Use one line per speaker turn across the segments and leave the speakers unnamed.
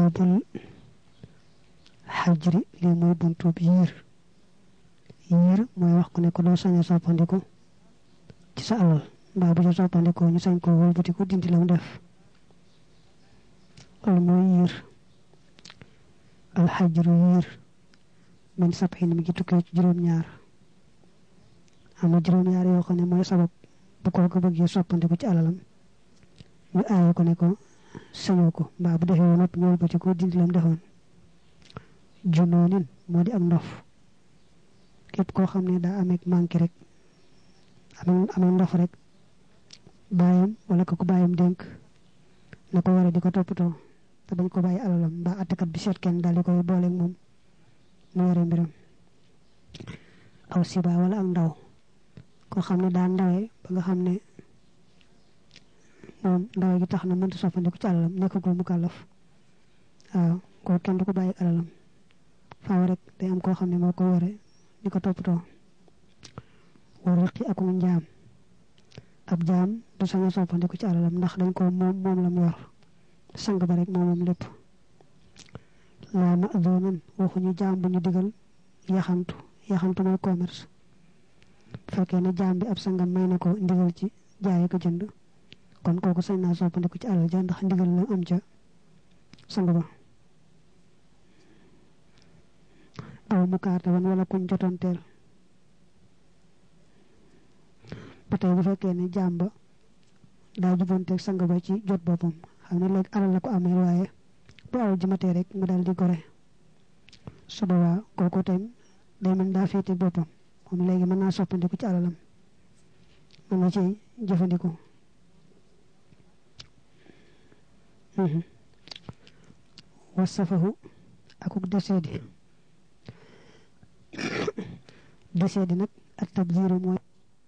babul hajri li moy buntu yir moy wax ko ne ko do saña soppandiko ci sa alal ba bu soppandiko ñu sañ ko wolbuti ko dindi lam def wala moy yir al hajru yir man sabhin mi ci tukke ci juroom ñaar am juroom ñaar yo xone moy sabab bu ko bëgge soppandiko ci alalam ñu ay ko ne ko sañu ko ba bu defé nopp ñoo ba ci ko dindi lam defoon junonin modi ak ndof kep ko xamne da amé manki rek amé ndof rek bayam wala ko bayam denk nako wara diko topato te bañ ko baye alalam ba atkat bi set ken dal dikoy bolé ak mom mu yore mbiram aw siba wala ak ndaw ko xamne da ndawé ba nga xamne mom ndaw gi taxna mënta soppandi ko ci alalam nekkagul mu kalaf waaw ko kenn du ko baye alalam faaw rek day am ko xamne moko wara diko topato waraqi ak njam ab jam du saña soppandi ko ci alalam ndax dañ ko mom lam yor sang ba rek momam lepp la ma'dhunan waxu ñu jam bu ñu digal yaxantu moy commerce fekke na jam bi ab sangam may nako ndigal ci jaay ko jënd kon koku sañ na soppandi ko ci alal ja ndax ndigal la am ca sang ba aw mu kaata wala kuñ jotontel patay bu fekke ne jamba da jubonté sang ba ci jot bopam xamna leg alal la ko amé waye bu alal jimaté rek mu dal di goré su dawa koku tam day man da fété bopam mom légui man na soppandiku ci alalam man na ci jëfandiko wasafahu akuk desedi nak ak tabziru moy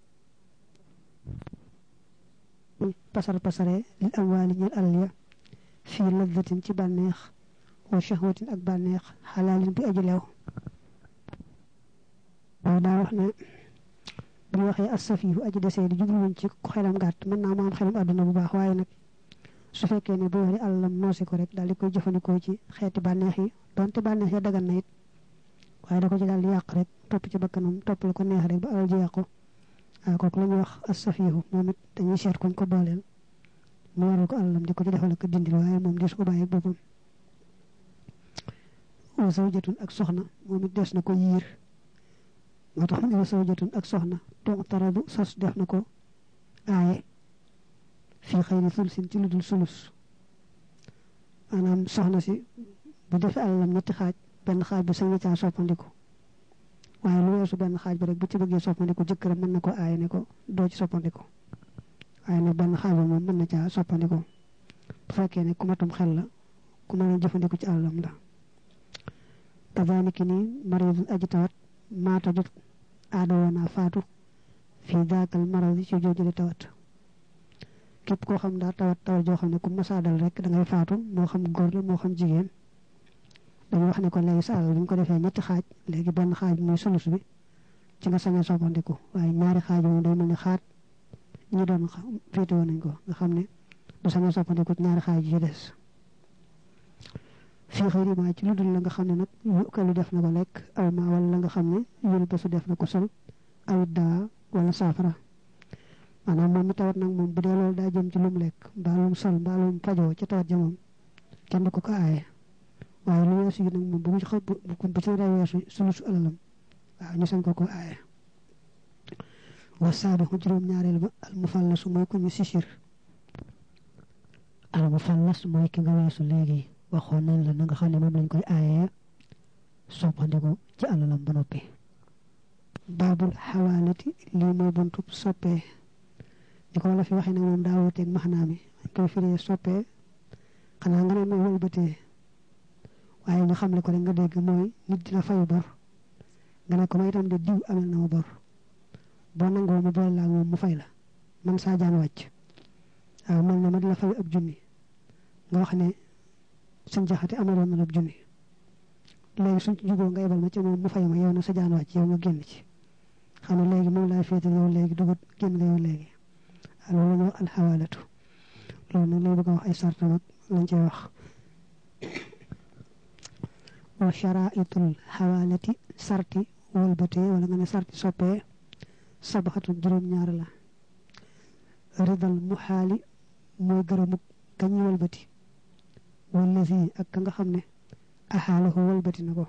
pasare lil amwali ñal alal ya fi ladhatin ci banex wa shahwatin ak banex halalin bi aji lew da wax ne bu waxe as-safihu aji dessé di jublu won ci ko xelam gatt man na mo am xelam aduna bu baax waye nak su fekke ne bo wari alalam nosi ko rek dal di koy jëfandiko ci xéeti banex yi donte banex ya dagan na it waye da ko ci dal di yaq rek top ci bakkanam top lu ko neex rek ba alal ji yaqku ko lañu wax as-safihu momit dañuy xéet koñ ko bolel mo waral ko alalam diko ci defal ko dindil waye mom des ko baye bopam wa zawjatun ak soxna momit des na ko yir motax ni zawjatun ak soxna to tarabu sos def nako ay fi khayri thulsin ci ludul sulus anam soxna si bu def alalam ñetti xaj ben xaj bu sañu ca soppandiko waye lu wessu ben xaj bi rek bu ci bëgge soppandiko jëkkëram mën nako ay ne ko do ci soppandiko ay ne ben xaj mom mën na ca soppandiko bu fekke ne ku matum xel la ku mëna jëfandiko ci alalam la tabaniki ni maridun ajtawat mata jot adona fatu fi dakal maradi ci jojule tawat kep ko xam da tawat tawat jo xamne ku massa dal rek da ngay fatu mo xam gor la mo xam jigen dañ wax ne ko lay sa buñ ko defé ñetti xaj legi ben xaj moy sulus bi ci nga saña soppandiko waye ñaari xaj mo day melni xaat ñi doon fété won nañ ko nga xamne du saña soppandiko ñaari xaj yi dess fi xeyri ma ci ludul la nga xamne nak yu ko lu def na ko lek aw ma wala nga xamne yul ba su def na ko sol aw da wala safara ana mom mi tawat nak mom bu de lol da jëm ci lum lek balum sol balum fajo ci tawat jëm kenn ko ko ayé waye lu yesu nak mom bu ci xop bu ko ci rew yesu sunu su alalam waaw ñu sañ ko ko ayé wasadu juroom ñaarel ba al mufallas moy ko ñu sisir al mufallas moy ki nga yesu legi waxon nañ la nga xamne mom lañ koy ayé soppandiko ci alalam ba nopi babul hawalati li moy buntu soppé diko la fi waxe nak mom da wote ak mahnami koy firé soppé xana nga ne moy wëlbeté waye ñu xamle ko rek nga dégg moy nit dina fayu bor nga ne ko may tam de diw amel na bor bo nango mu boy la mom mu fay la man sa jaan wacc man na ma la fay ab junni nga wax ne suñ jaxati amaloon na ab junni légui suñ ci jugo nga yebal ma ci mom mu fay ma yow na sa jaan wacc yow nga genn ci xana légui mo lay fété yow légui dugut genn nga yow légui lolu ñu al hawalatu lolu lay bëgg wax ay sartam ak lañ ci wax wa sharaitul hawalati sarti walbate wala nga ne sarti soppe sabaxatu juróom ñaar la ridal muhali moy gërëmu kañ walbati wala fi ak ka nga xamne ahalahu walbati nako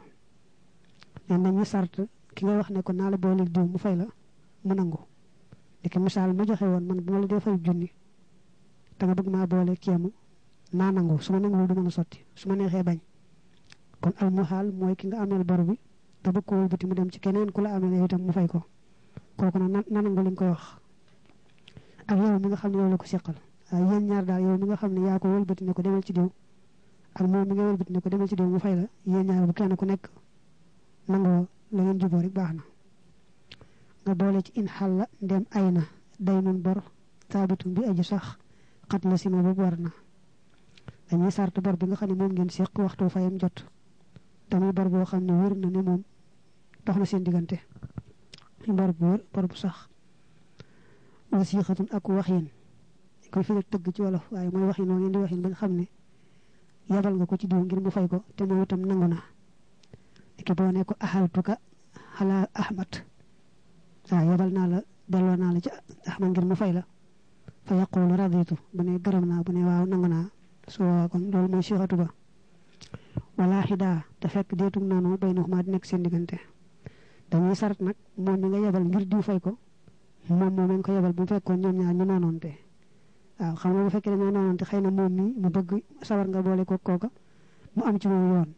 dañu sart ki nga wax ne ko naala boole diw mu fay la mu nangu dike misal ma joxe won man bu ma la defal junni da nga bëgg ma boole kiyam na nangu suma nangu du mëna sotti suma nexé bañ kon al muhal moy ki nga amel bor bi da bëgg ko wëlbati mu dem ci keneen ku la amel itam mu fay ko koku na nangu liñ koy wax ak yow mi nga xamne yow la ko sekkal yeen ñaar daal yow mi nga xamne ya ko wëlbati ne ko demal ci diw ak moom mi nga wëlbati ne ko demal ci diw mu fay la yeen ñaar bu kenn ku nekk nangu la ngeen jubo rek baxna nga boole ci in halla ndem ayna daynun bor tabitu bi aji sax xat la sima bu warna dañuy sartu bor bi nga xamne mom ngeen sekk waxtu fayam jot tamit bor bo xamne wër na ne mom doxna seen digante bor bu wër bor bu sax wasiixatun ak waxin ko fi tëgg ci wolof waaye mooy waxin woo ngeen di waxin ba nga xam ne yabal nga ko ci diw ngir mu fay ko te moom itam nangu na ki boo ne ko ahaltuka ala ahmad yabal naa la delloo naa la ci ahmad ngir mu fay la fa yaqulu raditu bu ne gërëm naa bu ne waaw nangu naa su kon loolu mooy siixatu ba wala xida te fekk deetum noonu bay na xuma di nekk seen diggante dañuy sart nag moom mi nga yabal ngir diw fay ko moom moom nga ko yabal bu fekkoon ñoom ñaar ñu noononte waaw xam nga bu fekkee dañoo noononte xëy na moom mi mu bëgg sawar nga boole ko kooka mu am ci moom yoon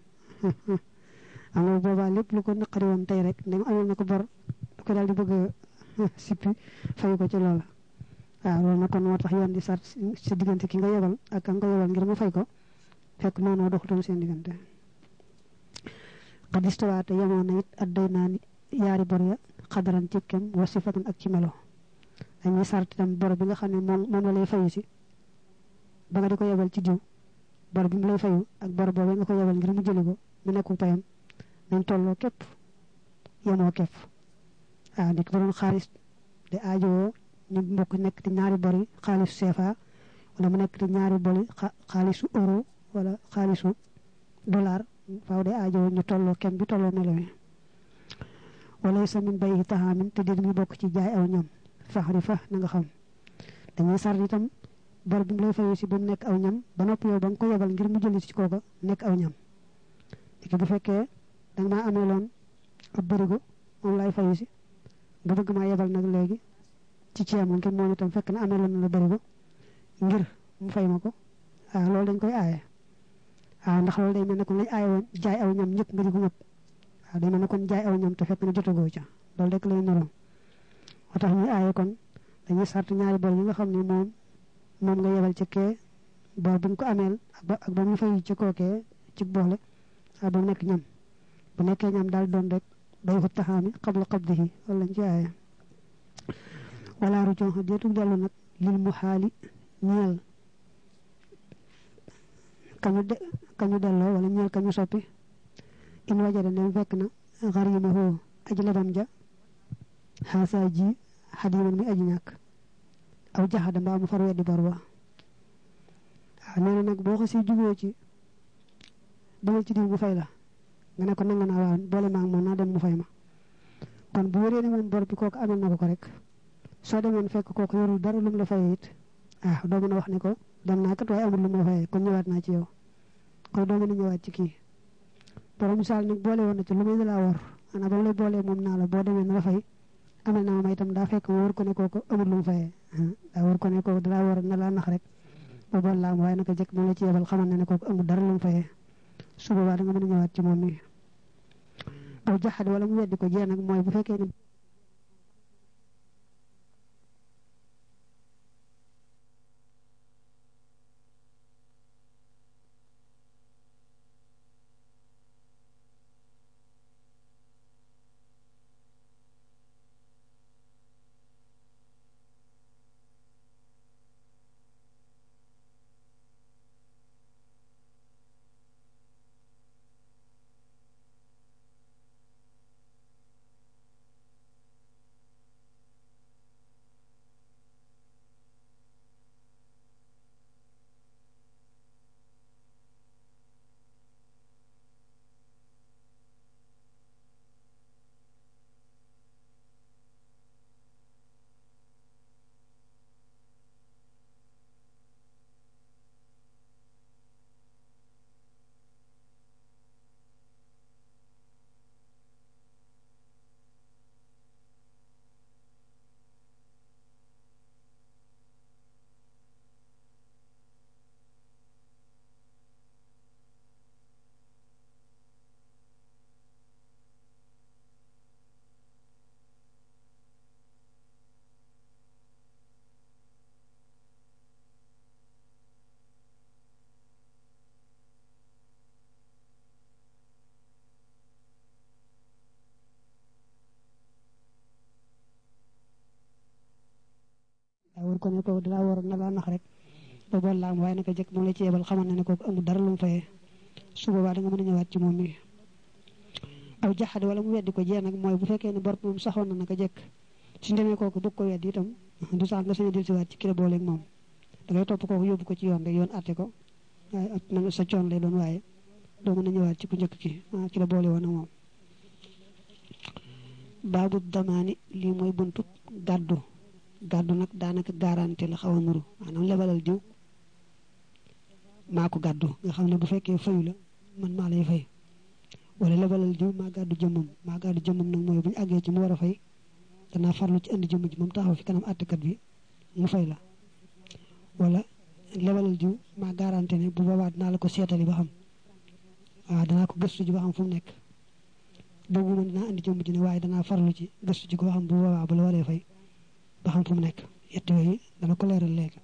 am nga boobaa lépp lu ko naqari woon tey rek ndem amoon na ko bor da ko daal di bëgg sippi fay ko ci loola waaw loolu nag kon moo tax yoon di sart sa diggante ki nga yabal ak ka nga ko yabal ngir mu fay ko fekk noonu doxutoon seen diggante xadistawaate yemoon na it adday naa ni yaari bor ya xadaran ci kem wa sifatan ak ci melo dañuy sart tam bor bi nga xam ne moom la lay fayu si ba nga di ko yebal ci diw bor bi mu lay fayu ak bor boobu nga ko yebal ngir mu jëli ko mu nekku payam dañ tolloo képp yemoo képp dik bu doon xaalis de aajowoo ñu mbokk nekk di ñaari bori xaalisu CFA wala mu nekk di ñaari bori xaalisu euro wala xaalisu dollar faaw de aajowoo ñu tolloo képp bi tolloo melo wi wala sa min bayyi tahamin te dir mi bokk ci jaay aw ñam faxrifa na nga xam dañuy sar itam bor bi lay fayu ci bu nekk aw ñam ba nopp yow ba nga ko yebal ngir mu jël ci kooka nekk aw ñam diki bu fekkee danga maa ameeloon ab bërigo moom lay fayu ci nga bëgg maa yebal nag léegi ci ceeb ngir moom itam fekk na ameeloon na la bërigo ngir mu fay ma ko loolu dañ koy aaye ndax loolu day mel ne kon lañ aaye woon jaay aw ñam ñëpp nga di ko ñëpp day mel ne kon jaay aw ñam te fekk na jotagoo ca loolu rek lay noroon moo tax ñu aaye kon dañuy sart ñaari bor yi nga xam ne moom nga yebal ci kee bor bu ko ameel ak ba mu fay ci kookee ci boole ba nekk ñam bu nekkee ñam daal doon rek day ko taxaami qabla qabdihi wala lañ ci aaye wala rujon xa deetu dellu nag lil mu xaali ñeel kañu delloo wala ñeel kañu soppi in wajada ne fekk na xarimahu aji lebam ja xaasa ji xadiman mi aji ñàkk aw jaxada mbaa mu far weddi bor ba nee na nag boo xasee juboo ci demal ci diw mu fay la nga ne ko nangu naa waaw boole maag moom naa dem mu fay ma kon bu wéree ne moom bor bi kooku amel na ko rek soo demoon fekk kooku yorul dara lu mu la fayee it doo mën a wax ne ko dem naa kat waaye amul lu mu la fayee kon ñëwaat naa ci yow kon doo mën a ñëwaat ci kii borom misaal nag boole woon na ci lu muy la wor ana ba lay boole moom naa la boo demee na la fay amel na ma itam daa fekk wóor ko ne kooku amul lu mu fayee daa wóor ko ne kooku dalaa war na laa nax rek ba bool la am waaye naka jëkk moom la ci yebal xamal ne kooku amul dara lu mu fayee su boobaa da nga mën a ñëwaat ci moom mi aw jaxad wala mu weddi ko jee nag mooy bu fekkee ne ko ne ko dala war na la nax rek ba bol la am waaye naka jëkk moom la ci yebal xamal ne ko amul dara lu mu fayee su boobaa da nga mën a ñëwaat ci moom mi aw jaxade wala mu weddi ko jee nag mooy bu fekkee ne bor moom saxoon na naka jëkk suñu demee kooku bëgg ko weddi itam du sax nga sañ a dellusiwaat ci kilo booleeg moom da ngay topp kooku yóbbu ko ci yoon rek yoon atte ko waaye ak na sa coon lay doon waaye doo mën a ñëwaat ci ku njëkk ki ci la boole woon ak moom baabu damaani lii mooy buntu gàddu gàddu nag daanaka garanti la xaw a nuru maanaam lebalal diw maa ko gàddu nga xam ne bu fekkee fayu la man maa lay fay wala lebalal diw maa gàddu jëmmam nag mooy bu ñu àggee ci mu war a fay danaa farlu ci indi jëmm ji moom taxaw fi kanam àttekat bi mu fay la wala lebalal diw maa garanti ne bu boobaa dinaa la ko seetali ba xam waaw danaa ko gëstu ji ba xam fu mu nekk boobu man dinaa indi jëmm ji ne waaye danaa farlu ci gëstu ji ko xam bu boobaa bu la waree fay ba xam fu mu nekk yett yooyu dana ko leeral léegi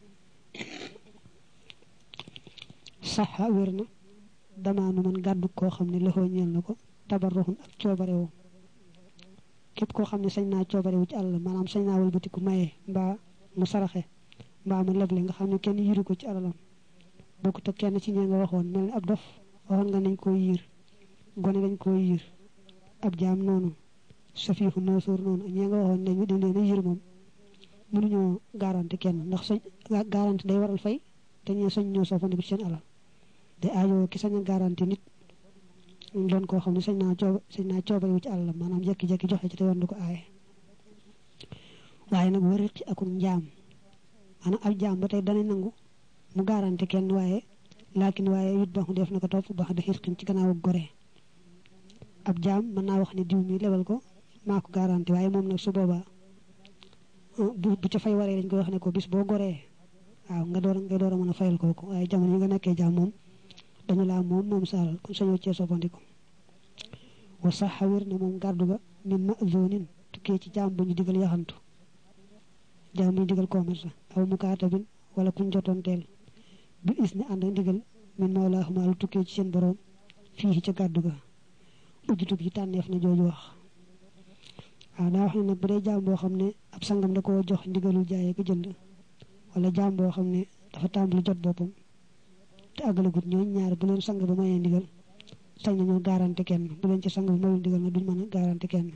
saxa wér na damaanu man gàddu koo xam ne loxoo ñeel na ko tabarruxun ak coobarewu képp koo xam ne sañ naa coobarewu ci àll maanaam sañ naa walbatiku maye mbaa mu saraxe mbaa mu leble nga xam ne kenn yiru ko ci alalam bokkut ak kenn ci ñee nga waxoon mel ni ab dof waxoon nga nañ koo yiir gone dañ koo yiir ab jaam noonu safiixu noosuur noonu ñee nga waxoon ne ñu dañ leen a yiir moom mënuñoo garanti kenn ndax sañ garanti day waral fay te ñee sañ ñoo soofandiku ci seen alal day aajoo ki sañ a garanti nit doon koo xam ne sañ naa coobarewu ci àllam maanaam jekki-jekki joxe ci te yoon du ko aaye waaye nag wariqi akum njaam maanaam ab jaam ba tey dana nangu mu garanti kenn waaye yit ba mu def na ko topp ba da xirqin ci gannaaw ak gore ab jaam mën naa wax ne diw mi lebal ko maa ko garanti waaye moom nag su boobaa bu ca fay waree dañ koy wax ne ko bis boo goree waaw nga door a mën a fayal kooku waaye jamono yi nga nekkee jaam moom dañu laa moom saal kon sañoo cee soppandiku wa sax xawir ne moom gàddu ga min mazonin tukkee ci jaam bu ñu digal yaxantu jaam bu ñu digal commerce aw mukaatabin wala kuñ jotoon teel bi is ni ànd ak ndigal min mawlaahuma lu tukkee ci seen borom fii ca gàddu ga ujjutub yi tànneef na jooju wax waaw daa wax ne nag bu dee jaam boo xam ne ab sangam da koo jox ndigalul jaayee ko jënd wala jaam boo xam ne dafa tàmbali jot boppam te àggalagut ñooñ ñaar bu leen sang ba mayee ndigal sañ nañoo garanti kenn bu leen ci sang bi mayul ndigal na duñ mën a garanti kenn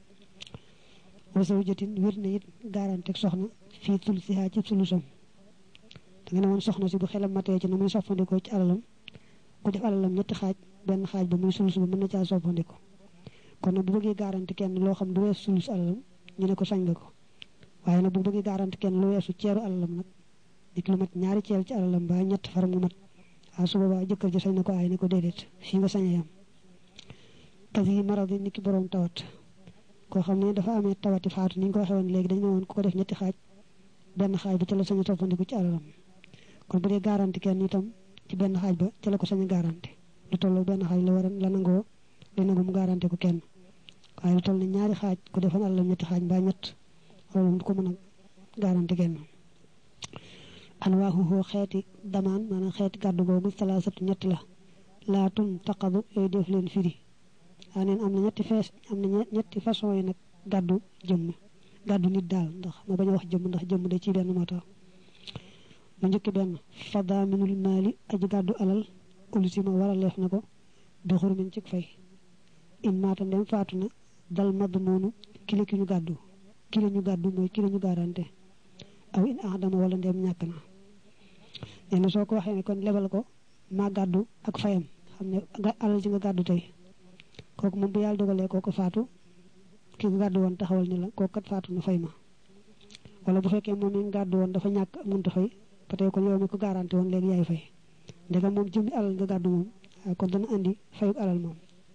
wasaw jëtin wér na it garanti soxna fii tul sihaa ci sulusam da nga ne woon soxna si bu xelam matee ci na muy soppandikoo ci alalam ku def alalam ñetti xaaj benn xaaj ba muy sulus ba mën na caa soppandiko kon nag bu bëggee garanti kenn loo xam du weesu sulus alalam ñu ne ko sañ nga ko waaye nag bu bëggee garanti kenn lu weesu ceeru alalam nag nit lu mat ñaari ceer ci alalam ba ñett far mu mat waaw su boobaa jëkkër ji sañ na ko aay ne ko déedéet fii nga sañ a yam kasi maradi nit ki borom tawat koo xam ne dafa amee tawati faatu ni ñu ko waxee woon léegi dañu ne woon ku ko def ñetti xaaj benn xaaj ba ca la sañ a soppandiku ci alalam kon bu dee garanti kenn itam ci benn xaaj ba ca la ko sañ a garanti lu toll benn xaaj la nangoo mu garanti ko kenn waaye lu toll ne ñaari xaaj ku defoon alalam ñetti xaaj mbaa ñett loolu du ko mën a garanti kenn anwaahu xeeti damaan maanaam xeeti gàddu googu salaasatu ñett la laatum taqadu yooyu def leen firi waa neen am na ñetti façon yi nag gàddu nit daal ndax ma bañ a wax jëmm ndax jëmm de ci benn moo tax mu njëkk benn fadaaminul maali aji gàddu alal ulusima waraleef na ko bi xurmin ci fay in maata ndem faatu na dal madd noonu kile ñu gàddu mooy kile ñu garante aw in aadama wala ndem ñàkk na nee na soo ko waxee ne kon lebal ko maa gàddu ak fayam xam ne alal ji nga gàddu tey kooku moom bu yàlla dogalee kooku faatu ki nga gàddu woon taxawal ni la kooku kat faatu na fay ma wala bu fekkee moom mi nga gàddu woon dafa ñàkk ak mënta fay peut-être kon yow mi ko garanti woon léegi yaay fay ndegam moom jëmmi alal nga gàddu moom kon dana andi fayuk alal moom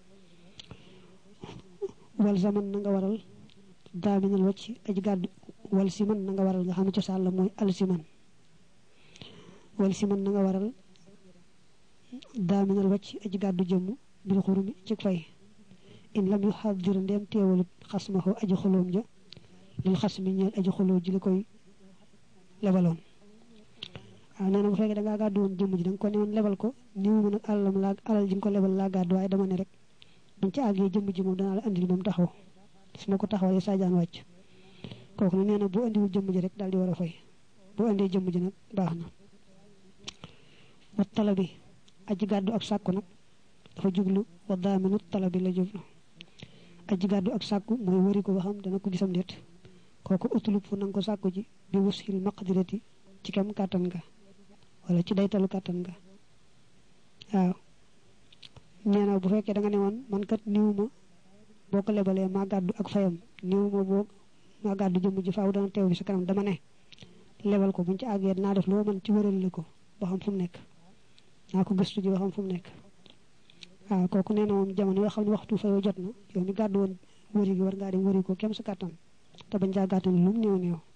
wal zaman na nga waral daaminal wacc aji gàddu wal si man na nga waral nga xam ne cosaan la mooy al si man wal si man na nga waral daaminal wacc aji gàddu jëmm bil xurumi ci fay in lam yu xadir ndeem teewalut xasmaxoo aji xoloom ja lil xas mi ñeel aji xoloo ji li koy lebaloon waaw nee na bu fekkee da ngaa gàddu woon jëmm ji da nga ko ne woon lebal ko niwu mu nag alal ji nga ko lebal laa gàddu waaye dama ne rek buñ ci àggee jëmm ji moom danaa la andil moom taxaw su ma ko taxawalee saajaan wàcc kooku nag nee na bu andiwul jëmm ji rek daal di war a fay bu andee jëmm ji nag baax na wa talabi aji gàddu ak sàkku nag dafa jublu wa daaminu talabi la jublu aji gàddu ak sàkku mooy wari ko ba xam dana ko gisam déet kooku utulub fu nanga ko sàkku ji bi wusil maqdirati ci kam kàttan nga wala ci daytalu kàttan nga waaw nee na bu fekkee da nga ne woon man kat niw ma boo ko lebalee maa gàddu ak fayam niw ma boo maa gàddu jëmm ji faaw dana teew bi sa kanam dama ne lebal ko buñ ci àggee naa def loo man ci wëral la ko ba xam fu mu nekk naa ko gëstu ji ba xam fu mu nekk waaw kooku nee na moom jamono yoo xam ne waxtu fayoo jot na yow mi gàddu woon wëri gi war ngaa dem wëri ko kem sa kàttan te bañ caa gàttan lu mu néew néew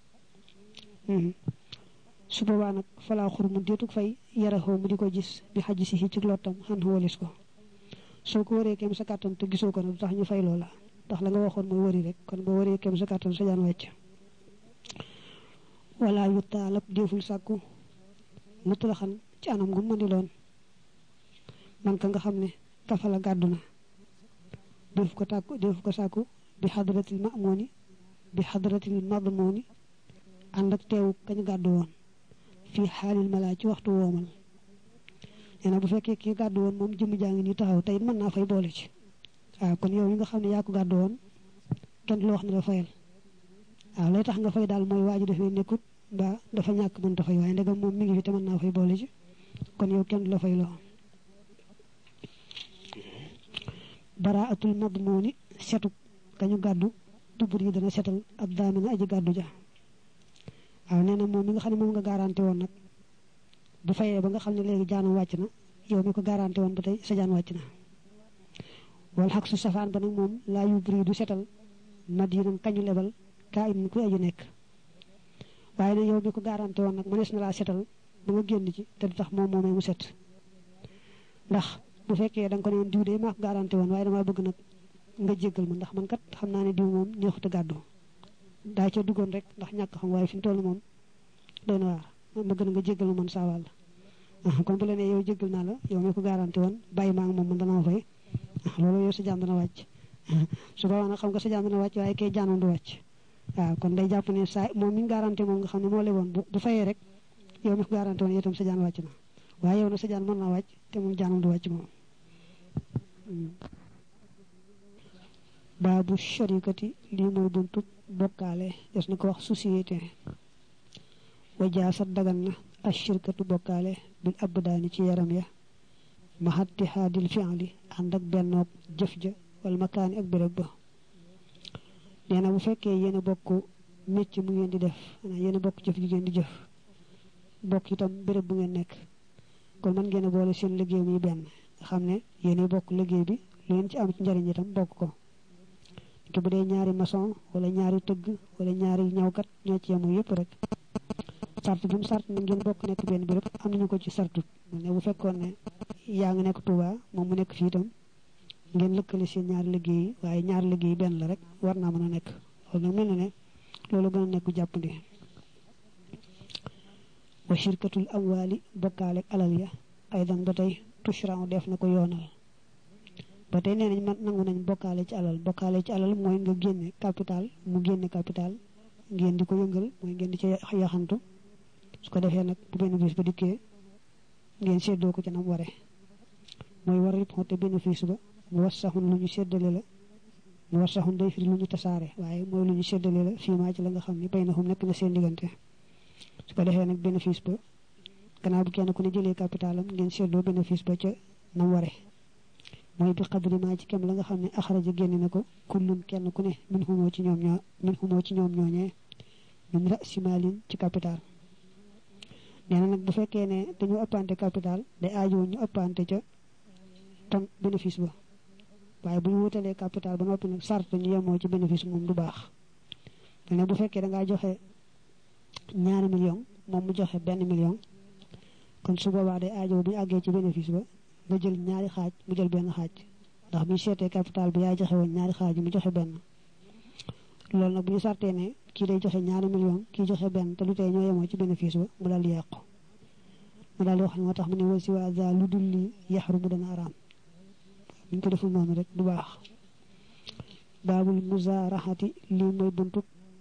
su boobaa nag falaa xur mu déetug fay yaraxoo mu di ko gis bi xaj si ci lottam xan walis ko soo ko waree kem sa kàttan te gisoo ko nag du tax ñu fay loola ndax la nga waxoon mooy wari rek kon boo waree kem sa kàttan sa jaan wàcc wala yu taalab déeful sàkku mutlaxan ci anam gu mën di doon man ka nga xam ne kafala gàddu na déef ko sàkku bi xadratil mamooni bi xadratil madmooni ànd ak teewu kañ gàddu woon fii xaalil malaa ci waxtu woomal nee na bu fekkee ki gàddu woon moom jëmm jaa ngi nii taxaw tey mën naa fay boole ci waaw kon yow yi nga xam ne yaa ko gàddu woon kenn du la wax ne la fayal waaw lay tax nga fay daal mooy waa ji dafay nekkut mbaa dafa ñàkk mën ta fay waaye ndegam moom mi ngi fi te mën naa fay boole ci kon yow kenn du la fay loo baraatul madmuuni setu kañu gàddu tubur yi dana setal ab daamina aji gàddu ja waaw nee na moom mi nga xam ne moom nga garanté woon nag bu fayee ba nga xam ne léegi jaanam wàcc na yow mi ko garanté woon ba tey sa jaan wàcc na wala xaq su safaan ba nag moom laa yu buri du setal madiinam kañu lebal kaa in ku aju nekk waaye nag yow mi ko garanté woon nag mënees na laa setal ba nga génn ci te du tax moom moomee mu set ndax bu fekkee da nga ko ne woon diw de maa ko garanté woon waaye damaa bëgg nag nga jéggal ma ndax man kat xam naa ne diw moom neexut a gàddu daa ca duggoon rek ndax ñàkk xam waaye fi mu toll moom doy na waar ma gën a nga jéggal ma man saa wàll kon bu la nee yow jéggal naa la yow mi ko garanté woon bàyyi maa ngi moom man dana ma fay loolu yow sa jaan dana wàcc su boobaa nag xam nga sa jaan dana wàcc waaye kay jaanam du wàcc waaw kon day jàpp ne saa moom mi garanté moom nga xam ne moo leboon bu fayee rek yow mi ko garanté woon itam sa jaan wàcc na waaye yow na sa jaan mën naa wàcc te moom jaanam du wàcc moom baabu sharikati lii mooy buntu bokkaale des na ko wax société wajaasat dagan na ashirkatu bokkaale bil abdaani ci yaram ya mahattihaadil fi'li ànd ak bennoog jëf ja wala makaani ak béréb ba nee na bu fekkee yéen a bokk mécc mu ngeen di def yéen a bokk jëf ji ngeen di jëf bokk itam béréb bu ngeen nekk kon mën ngeen a boole seen liggéey muy benn nga xam ne yéen a bokk liggéey bi lu ngeen ci am ci njariñ itam bokk ko te bu dee ñaari maçon wala ñaari tëgg wala ñaari ñawkat ñoo ci yemoo yëpp rek sart bi mu sart na ngeen bokk nekk benn béréb am nañu ko ci sartut ne bu fekkoon ne yaa ngi nekk Touba moom mu nekk fii itam ngeen lëkkale seen ñaari liggéey yi waaye ñaari liggéey benn la rek war naa mën a nekk loolu nag mel na ne loolu gën a nekk jàppandi wa shirkatul amwaali bokkaale alal ya aydan ba tey tushran def na ko yoonal ba tey nee nañ man nangu nañ bokkaale ci alal mooy nga génne capital mu génne capital ngeen di ko yëngal mooy ngeen di ci yaxantu su ko defee nag bu bénéfice ba dikkee ngeen séddoo ko ca nam ware mooy war rib xote bénéfice ba mu war saxun lu ñu séddale la mu war saxun day firi lu ñu tasaare waaye mooy lu ñu séddale la fii maa ci la nga xam ne bay na xum nekk na seen diggante su ko defee nag bénéfice ba gannaaw bu kenn ku ne jëlee capitalam ngeen séddoo bénéfice ba ca nam ware mooy bi xadri maa ci kem la nga xam ne axaraja génne na ko kullun kenn ku ne min xumoo ci ñoom ñooñee min rasimaalin ci capital nee na nag bu fekkee ne dañu ëppante capital day aajoo ñu ëppante ca tam bénéfice ba waaye bu ñu wutalee capital ba noppi nag sart ñu yemoo ci bénéfice moom du baax ne bu fekkee da ngaa joxe ñaari million moom mu joxe benn million kon su boobaa day aajoo bu ñu àggee ci bénéfice ba nga jël ñaari xaaj mu jël benn xaaj ndax bu ñu seetee capital bi yaay joxe woon ñaari xaaj mu joxe benn loolu nag bu ñu sartee ne kii day joxe ñaari million kii joxe benn te lu tey ñoo yemoo ci bénéfice ba mu daal di yàqu mu daal di wax ne moo tax mu ne wasi waa za lu dul li yaxru mu dana araam bu ñu ko deful noonu rek du baax baabul muzaaraxati lii mooy buntu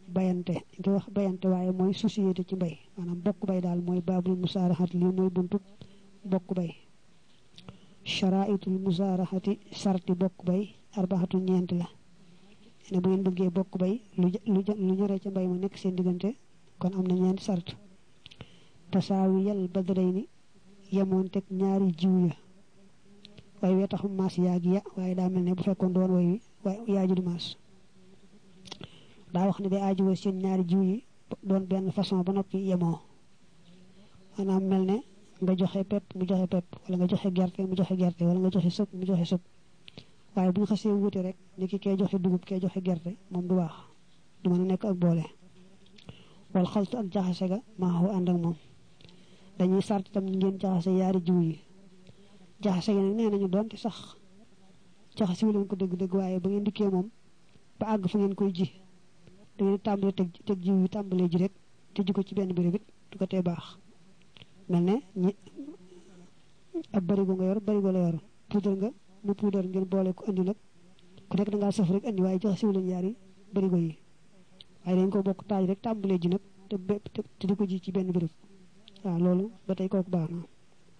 bayante ngi wax bayante waaye mooy société ci mbay maanaam bokk bay daal mooy baabul musaaraxat lii mooy buntu bokk bay sharaitul musaaraxati sarti bokk bay arbaxatu ñeent la ne bu ngeen bëggee bokk bay lu ñore ca mbay ma nekk seen diggante kon am na ñeenti sart tasaawiyal badrayni yemoon teg ñaari jiw ya waaye wee taxum maas yaag ya waaye daa mel ne bu fekkoon doon way wi waaye yaaju du maas daa wax ne day aajowoo seen ñaari jiw yi doon benn façon ba noppi yemoo maanaam mel ne nga joxe pepp mu joxe pepp wala nga joxe gerte mu joxe gerte wala nga joxe sëb mu joxe sëb waaye bu ñu xasee wuute rek ni ki kee joxe dugub kee joxe gerte moom du baax du mën a nekk ak boole wal xaltu ak jaxase ga maaxu ànd ak moom dañuy sart itam ñu ngeen jaxase yaari jiw yi jaxase gi nag nee nañu doonte sax jaxase wu leen ko dëgg-dëgg waaye ba ngeen dikkee moom ba àgg fa ngeen koy ji da ngeen tàmbale teg jiw yi tàmbalee ji rek te ji ko ci benn béréb it du ko tee baax mel ne ñi ab barigo nga yor barigo la yor puudar nga mu puudar ngeen boole ko andi nag ku nekk da ngaa sëf rek andi waaye jaxase wu leen yaari barigo yi waaye dañ ko bokk taaj rek tàmbalee ji nag te di ko ji ci benn béréb waaw loolu ba tey kooku baax na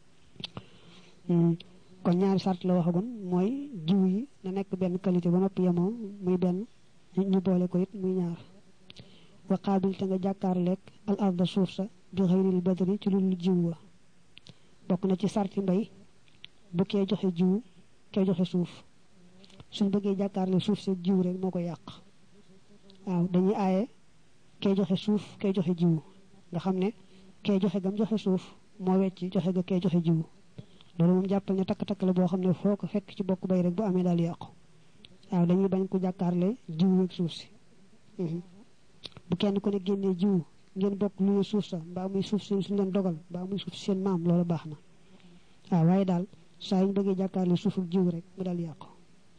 kon ñaari sart la waxagoon mooy jiw yi na nekk benn qualité ba noppi yemoo muy benn ñu boole ko it muy ñaar wa qaabil te nga jàkkaarleeg al arda suuf sa bi xëyril badri ci lu jiw wa bokk na ci sarti mbay bu kee joxe jiw kee joxe suuf suñ bëggee jàkkaarle suuf sa jiw rek moo ko yàq waaw dañuy aaye kee joxe suuf kee joxe jiw nga xam ne kee joxe gam joxe suuf moo wecc joxe ga kee joxe jiw loolu moom jàppal ne takk-takk la boo xam ne foo ko fekk ci bokk bay rek bu amee daal yàqu waaw dañuy bañ ko jàkkaarle jiw ak suuf si bu kenn ku ne génnee jiw ngeen bokk luye suuf sa mbaa muy suuf seen suñu leen dogal mbaa muy suuf seen maam loolu baax na waaw waaye daal saa yu ñu bëggee jàkkaarle suuf ak jiw rek mu daal yàqu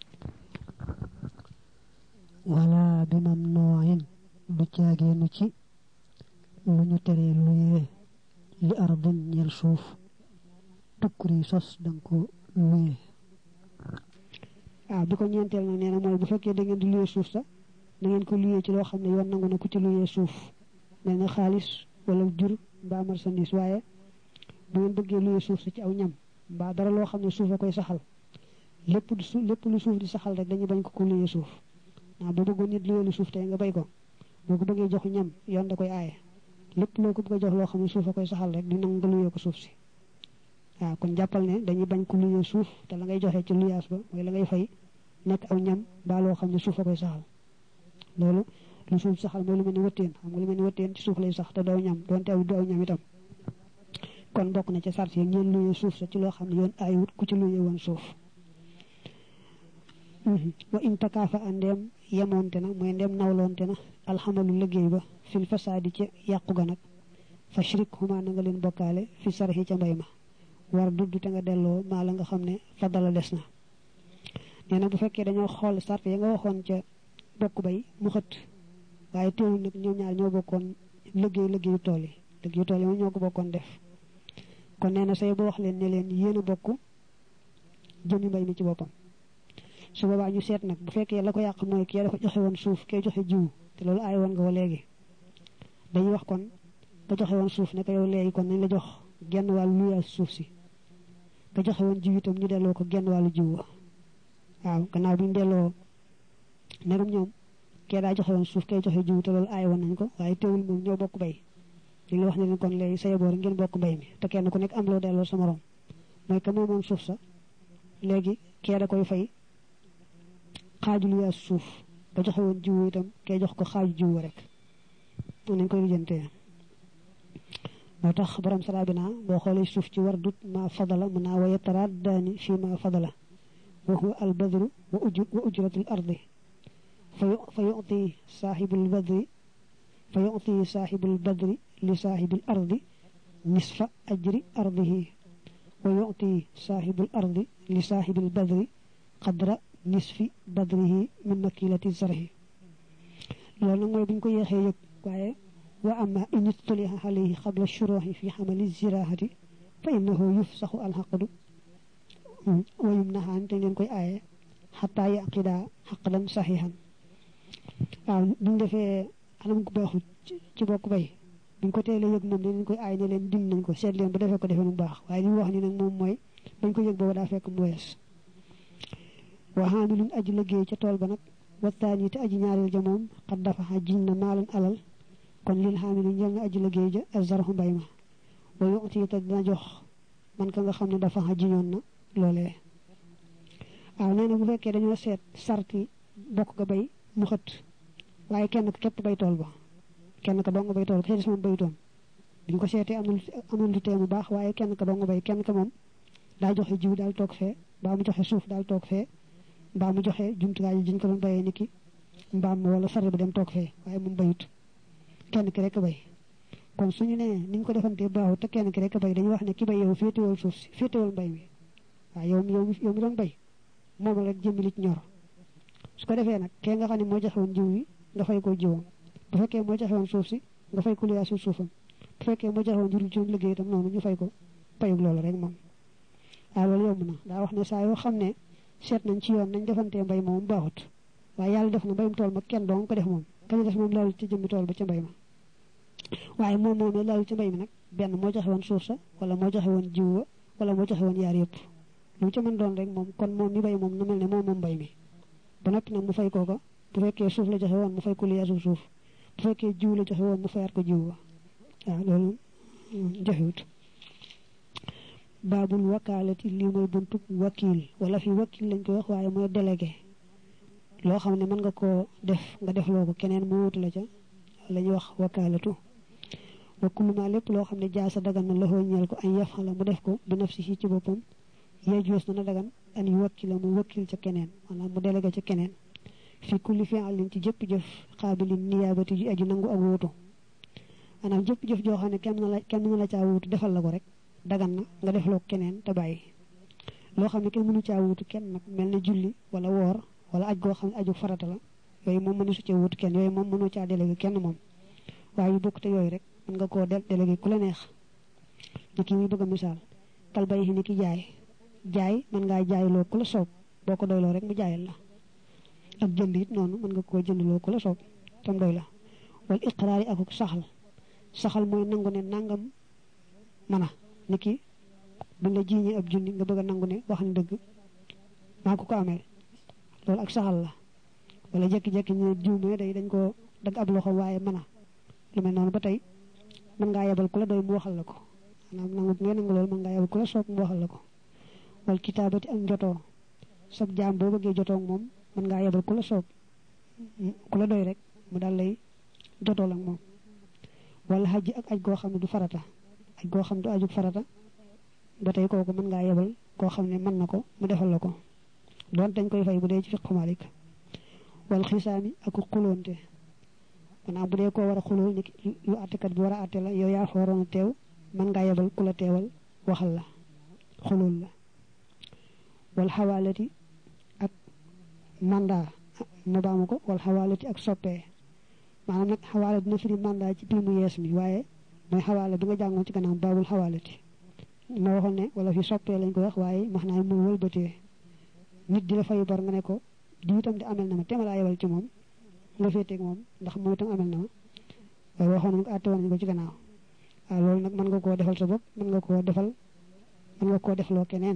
wala bi mam nooyin du caageenu ci lu ñu teree luye li ardin ñel suuf tukkuri sos danga ko luye waaw bi ko ñeenteel na nee na mooy bu fekkee da ngeen di luye suuf sa na ngeen ko luye ci loo xam ne yoon nangu na ku ci luye suuf mel ne xaalis wala jur mbaa marchandise waaye bu ngeen bëggee luye suuf sa ci aw ñam mbaa dara loo xam ne suuf a koy saxal lépp lu suuf di saxal rek dañuy bañ ko luye suuf waaw boo bëggoon nit luye lu suuf tey nga bay ko boo ko bëggee jox ñam yoon da koy aaye lépp loo ko bëgg a jox loo xam ne suuf a koy saxal rek di nangu nga luye ko suuf si waaw kon jàppal ne dañuy bañ ko luye suuf te la ngay joxe ci luyaas ba mooy la ngay fay nekk aw ñam mbaa loo xam ne suuf a koy saxal loolu lu suuf saxal mooy lu mel ni wëttéen xam nga lu mel ni wëttéen ci suuf lay sax te doo ñam doonte aw du aw ñam itam kon bokk na ci sart yi ngeen luye suuf sa ci loo xam ne yoon aayut ku ci luye woon suuf wa in takaafa a ndeem yemoonte na mooy ndeem nawloonte na alxamalu liggéey ba fil fasaadi ca yàqu ga nag fa shrik huma na nga leen bokkaale fi sarxi ca mbay ma war dudd te nga delloo maa la nga xam ne fadala des na nee na bu fekkee dañoo xool sart ya nga waxoon ca bokk bay mu xët waaye teewul nag ñoom ñaar ñoo bokkoon liggéeyu tool yi moom ñoo ko bokkoon def kon nee na say boo wax leen ne leen yéen a bokk jëmi mbay mi ci boppam su boobaa ñu seet nag bu fekkee la ko yàq mooy kii dafa joxe woon suuf kee joxe jiw te loolu aay woon nga ko léegi dañuy wax kon nga joxe woon suuf ne ko yow léegi kon nañ la jox genn wàllu luyaas suuf si nga joxe woon jiw itam ñu delloo ko genn wàllu jiw wa waaw gannaaw bi ñu delloo negam ñoom kee daa joxe woon suuf kee joxe jiw te loolu aay woon nañ ko waaye teewul moom ñoo bokk bay li nga wax ne leen kon léegi say boor ngeen bokk mbay mi te kenn ku nekk am loo delloo sa morom mooy que moomoon suuf sa léegi kee da koy fay xaaju luyaas suuf nga joxe woon jiw itam kee jox ko xaaju jiw rek moom nañ koy lijjantee moo tax borom sara bi naa boo xoolee suuf ci war dut ma fadala mën naa waye taraat daani fii ma fadala wa huwa al badru wa ujratul ardi fa yu'ti saaxibul badri li saaxibil ardi nisfa ajri ardihi wa yu'ti saaxibul ardi li saaxibil badri qadra nisfi badrihi min makilati zarhi loolu nag mooy bu ñu ko yéexee yëg waaye wa amma in istuliha alayhi qabla shuruhi fi xamali zirahati fa innahu yufsaxu alxaqdu wa yumnahaan te leen koy aaye xataa yaqida xaqdan saxihan waaw buñ defee anam gu baaxul ci bokk bay buñ ko teelee yëg moom dañ koy aay ne leen dim nañ ko seet leen ba defee ko defee lu baax waaye li mu wax ni nag moom mooy bañ ko yëg booba daa fekk mu wees wa haamilun aji liggéey ca tool ba nag wattaani te aji ñaareel ja moom xat dafa jiñ na maalan alal kon lil haamilin ñeel na aji liggéey ja azarhu mbay ma wa yu'ti te dina jox man ka nga xam ne dafa jiñoon na loolee waaw nee na bu fekkee dañoo seet sarti bokk ga bay mu xët waaye kenn ko képp bay tool ba kenn ko dong bay tool ko ci des moom bayutoon biñ ko seetee amul lu tee mu baax waaye kenn ko dong bay kenn ko moom daa joxe jiw daal toog fee mbaa mu joxe suuf daal toog fee mbaa mu joxe jumtukaay yi jiñ ko doon bayee niki mbaam wala sare bi dem toog fee waaye moom bayut kenn ki rek bay kon suñu nee niñ ko defantee baaxut te kenn ki rek bay dañuy wax ne ki bay yow féetewal suuf si féetewal mbay mi waaw yow mi doon bay moom rek jëmmi li ci ñor su ko defee nag kee nga xam ne moo joxe woon jiw wi nga fay ko jiwam bu fekkee moo joxe woon suuf si nga fay ko liyaasu suufam bu fekkee moo joxe woon jur ci liggéey itam noonu ñu fay ko payug loolu rek moom waaw loolu yomb na daa wax ne saa yoo xam ne seet nañ ci yoon nañ defantee mbay moom baaxut waaye yàlla def na mbayum tool ma kenn doon ko def moom kañu def moom laalu ci jëmmi tool ba ca mbay ma waaye moom moomee laalu ci mbay mi nag benn moo joxe woon suuf sa wala moo joxe woon jiw wa wala moo joxe woon yaar yëpp lu ci mën doon rek moom kon moom mi bay moom na mel ne moom mbay mi ba noppi nag mu fay kooka bu fekkee suuf la joxe woon mu fay ko liyaasu suuf bu fekkee jiw la joxe woon mu fayaat ko jiw wa waaw loolu joxewut baabul wakaalati lii mooy buntub wakil wala fi wakil lañ koy wax waaye mooy délégué loo xam ne mën nga koo def nga def loo ko keneen mu wutu la ca la ñuy wax wakaalatu wa kullu ma lépp loo xam ne jaasa dagan na loxoo ñeel ko añ yafala mu def ko bi nafsihi ci boppam yejuus na dagan an yu wakkila mu wakkil ca keneen maanaam mu délégué ca keneen fi kulli fi'lin ci jëpp jëf xaabilin niyaabati ji aju nangu ak wuutu maanaam jëpp jëf joo xam ne kenn mën la caa wuutu defal la ko rek dagan na nga def loo keneen te bàyyi loo xam ne kenn mënu caa wuutu kenn nag mel ne julli wala woor wala aj goo xam ne aju farata la yooyu moom mënu su cee wuutu kenn yooyu moom mënu caa délégué kenn moom waaye yu bokk te yooyu rek mën nga koo délégué ku la neex ni ki muy bëgg a misaal kal bay ni ki jaay mën ngaa jaayloo ku la soob boo ko doyloo rek mu jaayal la ak jënd it noonu mën nga koo jëndloo ku la soob tam doy la wal iqraari ak saxal mooy nangu ne nangam mana ni ki buñ la jiiñee ab junni nga bëgg a nangu ne wax ni dëgg maa ko amee loolu ak saxal la wala jekki-jekki ñu juumee dañ ko dagg ab loxo waaye mana lu mel noonu ba tey mën ngaa yebal ku la doy mu waxal la ko maanaam nangu ngay nangu loolu mën ngaa yebal ku la soob mu waxal la ko wal kitaabati ak njotoo sab jaam boo bëggee jotoo ak moom mën ngaa yebal ku la soob ku la doy rek mu daal lay jotoo ak moom wala xaj ak aj goo xam ne du farata aj goo xam ne du aju farata ba tey kooku mën ngaa yebal koo xam ne mën na ko mu defal la ko doon dañ koy fay bu dee ci fiqhu Maalik wal xisaami ak xuloonte maanaam bu dee koo war a xulool ni yu àttekat bi war a àtte la yow yaa fa waroon a teew mën ngaa yebal ku la teewal waxal la xulool la wal xawaalati ak mandat ma baamu ko wal xawaalati ak soppee maanaam nag xawaala dina firi mandat ci biir mu yees mi waaye mooy xawaala bi nga jàngoon ci gannaaw baabul xawaalati ma waxoon ne wala fi soppee lañ ko wax waaye max naa mu wëlbatee nit di la fay bor nga ne ko di itam di amel na ma téema laa yebal ci moom nga féeteeg moom ndax moom itam amel na ma waaye waxoon nañ ko àtte woon nañ ko ci gannaaw waaw loolu nag mën nga koo defal sa bopp mën nga koo defloo keneen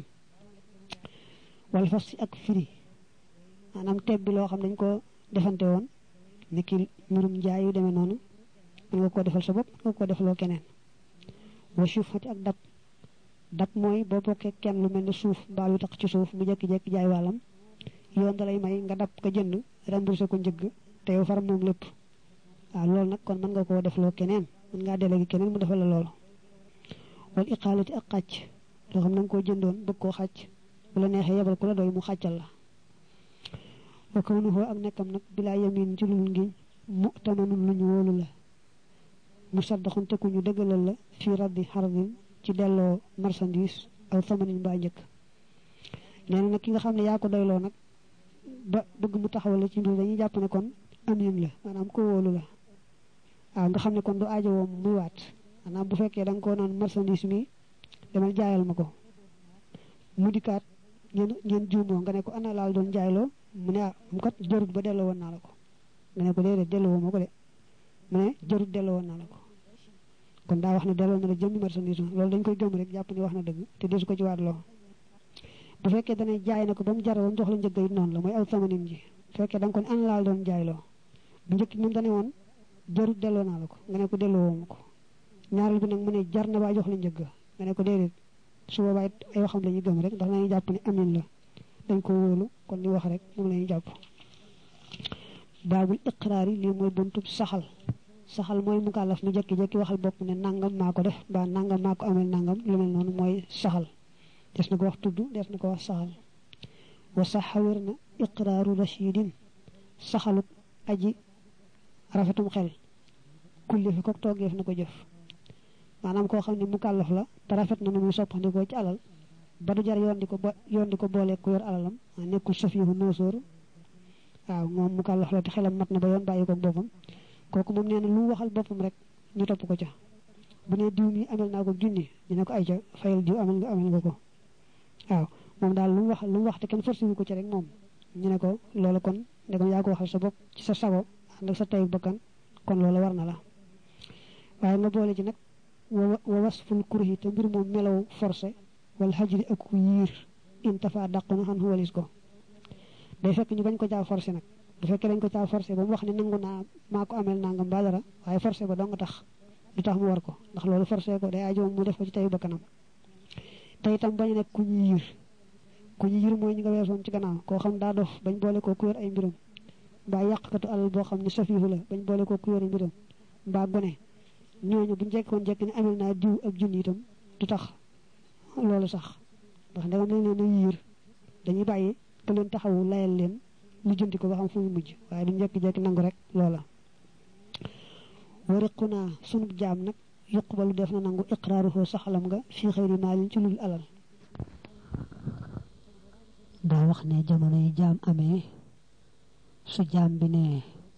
wala fas si ak firi maanaam teb bi loo xam dañ ko defante woon ni ki mbirum njaay yu demee noonu mën nga koo defal sa bopp mën nga koo defloo keneen wa suufati ak dab mooy boo bokkee kenn lu mel ne suuf mbaa lu tax ci suuf mu jékki-jékki jaay wàllam yoon da lay may nga dab ko jënd remboursé ko njëgg te yow far moom lépp waaw loolu nag kon mën nga koo defloo keneen mën ngaa délégué keneen mu defal la loolu wal iqaalati ak xàcc loo xam na nga koo jëndoon bëgg koo xàcc bu la neexee yebal ku la doy mu xàccal la wa kawnuhu ak nekkam nag bilaa yamin ci lul ngiñ mu tamanun lu ñu wóolu la mu saddaxun te ku ñu dëggalal la fii raddi xardin ci delloo marchandise aw samanin mbaa njëkk nee na nag ki nga xam ne yaa ko doyloo nag ba bëgg mu taxawale ci mbir dañuy jàpp ne kon amin la maanaam ko wóolu la waaw nga xam ne kon du aajowoo muy waat maanaam bu fekkee da nga koo naan marchandise mi demal jaayal ma ko mu dikkaat ngeen juumoo nga ne ko ana laal doon jaayloo mu ne mu kat jarut ba delloo woon naa la ko nga ne ko déedéet delloo ma ko de mu ne jarut delloo woon naa la ko kon daa wax ne delloo na la jëmmi marchandise ma loolu dañ koy gëm rek jàpp ne wax na dëgg te desu ko ci waat loo bu fekkee dana jaay na ko ba mu jar ba mu jox la njëgg it noonu la mooy aw samanin ji bu fekkee da nga kon an laal doon jaay loo bu njëkk moom dane woon jarut delloo naa la ko nga ne ko delloo wooma ko ñaareel bi nag mu ne jar na baa jox la njëgg nga ne ko déedéet su boobaa ay waxam la ñuy gëm rek ndax dañuy jàpp ne amin la dañ ko wóolu kon li wax rek moom la ñuy jàpp baabul iqraar yi lii mooy buntub saxal mooy mukallaf mu jekki-jekki waxal bopp ne nangam maa ko def ba nangam maa ko amel nangam lu mel noonu mooy saxal des na ko wax tudd des na ko wax saxal wa saxa wér na iqraaru rashidin saxaluk aji rafetum xel kulli fi kook toogeef na ko jëf maanaam koo xam ne mukallaf la te rafet na nu muy soppandikoo ci alal ba du jar yoon di ko boolee ku yor alalam nekkul safiihu noosóor waaw moom mukallaf la te xelam mat na ba yoon bàyyi ko boppam kooku moom nee na lu waxal boppam rek ñu topp ko ca bu ne diw mi amel naa ko junni ñu ne ko ay ca fayal diw amel nga ko waaw moom daal lu mu wax te kenn forcé wu ko ci rek moom ñu ne ko loolu kon ndegam yaa ko waxal sa bopp ci sa sago ànd ak sa tayu bakkan kon loolu war na la waaye nga boole ci nag wa wasful kurhi te mbir moom melaw forcé wala xajri ak ku yiir intafa dàqu na xam walis ko day fekk ñu bañ ko caa forcé nag bu fekkee dañ ko caa forcé ba mu wax ne nangu naa maa ko amel nangam ba dara waaye forcé ba doo nga tax du tax mu war ko ndax loolu forcé ko day aajo mu def ko ci tayu bakkanam te itam bañ nekk ku ñu yiir mooy ñi nga weesoon ci gannaaw koo xam daa dof bañ boole ko ku yor ay mbiram mbaa yàqkatu alal boo xam ne safiihu la bañ boole ko ku yor ay mbiram mbaa gone ñooñu buñ jekkoon jekk ne amel naa diw ak junni itam du tax loolu sax ndax ndegam lañ leen a yiir dañuy bàyyi te leen taxawu layal leen lu jënti ko ba xam fu mu mujj waaye duñ jekki-jekki nangu rek loola wariqu naa sunub jaam nag yuqbalu def na nangu iqraaruhu saxalam nga fii xëyri maalin ci lul alal daa wax ne jamono yi jaam amee su jaam bi ne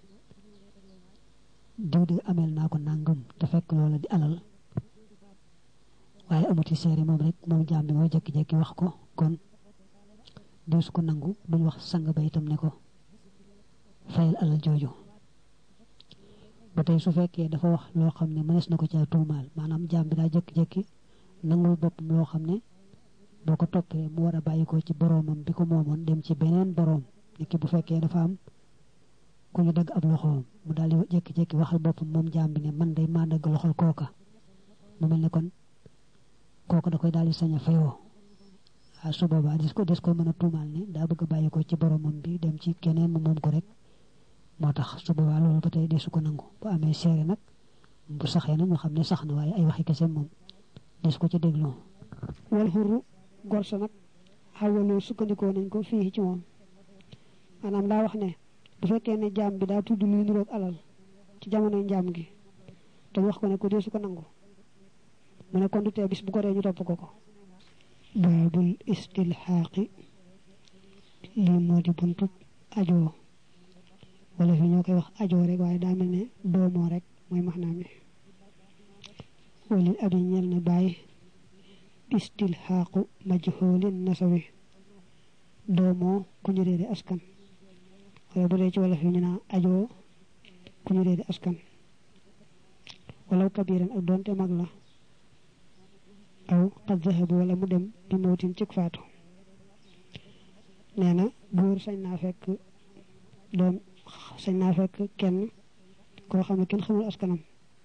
diw di ameel naa ko nangam te fekk loola di alal waaye amuti seere moom rek moom jaam bi mooy jekki-jekki wax ko kon diw su ko nangu duñ wax sang ba itam ne ko fayal alal jooju ba tey su fekkee dafa wax loo xam ne mënees na ko caa tuumaal maanaam jaam bi daa jekki-jekki nangul boppam loo xam ne boo ko toppee mu war a bàyyi ko ci boroomam bi ko moomoon dem ci beneen boroom niki bu fekkee dafa am ku ñu dagg ab loxoom mu daal di jekki-jekki waxal boppam moom jaam bi ne man day maa dagg loxol kooka mu mel ne kon kooka da koy daal di sañ a fayoo waaw su boobaa des ko mën a tuumaal ne daa bëgg a bàyyi ko ci boroomam bi dem ci keneen mu moom ko rek moo tax su boobaa loolu ba tey desu ko nangu bu amee seere nag bu saxee na ñu xam ne sax na waaye ay waxi kese moom des ko ci dégloo wal xurru gorsa nag xawaloo sukkandikoo nañ ko fii ci moom maanaam daa wax ne bu fekkee ne jaam bi daa tudd luy niroog alal ci jamonoy njaam gi te wax ko ne ko deesu ko nangu mu ne kon du tee bis bu ko dee ñu topp ko baabul istilxaaqi lii moo di buntu ajoo wala fi ñoo koy wax ajoo rek waaye daa mel ne doomoo rek mooy max naa mi walil abi ñel na bàyyi istilxaaqu majhoolin nasawi doomoo ku ñu réere askan wala bu dee ci wala fi ñu naa ajoo ku ñu réere askan walaw kabiran ak doonte mag la aw qad zahabu wala mu dem bi mawtin cig faatu nee na góor sañ naa fekk kenn koo xam ne kenn xamul askanam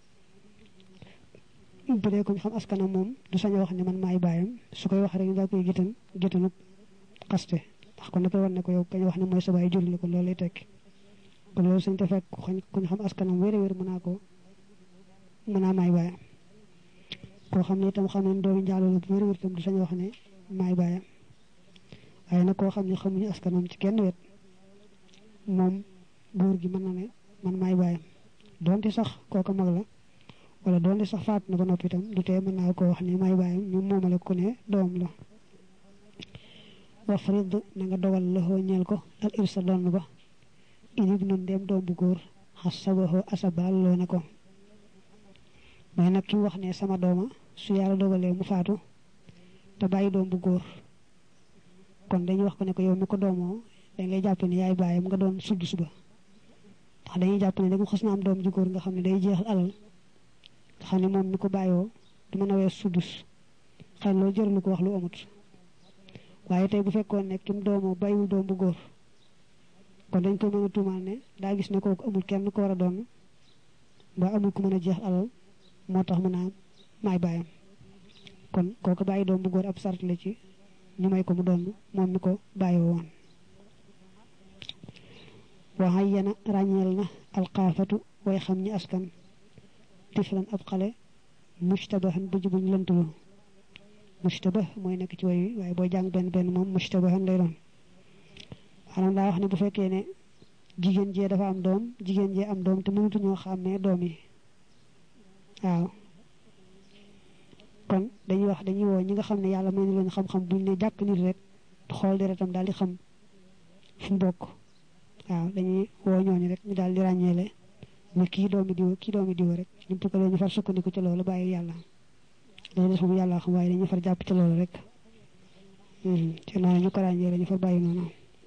bu dee ko ñu xam askanam moom du sañ a wax ne man maay baayam su koy wax rek daa koy gétanu xaste ndax kon da koy wan ne ko yow kañ wax ne mooy sa baay jur la ko loolu lay tekki kon loolu sañ te fekk ku ñu xam askanam wér mën naa maay baayam koo xam ne itam xam ne doomi njaaloo la bu wér itam du sañ a wax ne maay baayam waaye nag koo xam ne xamuñu askanam ci kenn wet moom góor gi mën na ne man maay baayam doonte sax kooka mag la wala doonte sax faat na ba noppi itam du tee mën naa ko wax ne maay baayam ñu moomale ko ne doom la wa farid na nga dogal loxoo ñeel ko al irsa doon ba inib nun dem doom bu góor xas sabaxoo asabal loo na ko mooy nag ki wax ne sama dooma su yàlla dogalee mu faatu te bàyyi doom bu góor kon dañuy wax ko ne ko yow mi ko doomoo dañ lay jàpp ne yaay bàyyam nga doon sudd suba dañuy jàpp ne dañu xas na am doom ju góor nga xam ne day jeexal alal nga xam ne moom mi ko bàyyoo du mën a wees sudus xëy loolu jëralu ko wax lu amut waaye tey bu fekkoon ne kim doomoo bàyyiwul doom bu góor kon dañ ko mën a tuumaal ne daa gis ne kooku amul kenn ko war a doon ba amul ku mën a jeex alal moo tax mën a maay bàyyam kon kooku bàyyi doom bu góor ab sart la ci ñu may ko mu doon moom mi ko bàyyoo woon waxay yana ràññeel na alxaafatu way xam ñi askan tiflan ab xale mushtabahan bu jubuñ lëntulu mushtabah mooy nekk ci way wi waaye boo jàng benn moom mushtabahan lay doon maanaam daa wax ne bu fekkee ne jigéen jee dafa am doom jigéen jee am doom te mënatuñoo xàmmee doom yi waaw kon dañuy woo ñi nga xam ne yàlla may na leen xam-xam buñ ne jàkk nit rek xool deretam daal di xam fu mu bokk waaw dañuy woo ñooñu rek ñu daal di ràññeele ne kii doomi diw rek ñu ko ñu far sukkandiku ci loolu bàyyi yàlla dañu des moom yàlla xam waaye dañuy far jàpp ci loolu rek ci noonu ñu ko ràññeele ñu far bàyyi noonu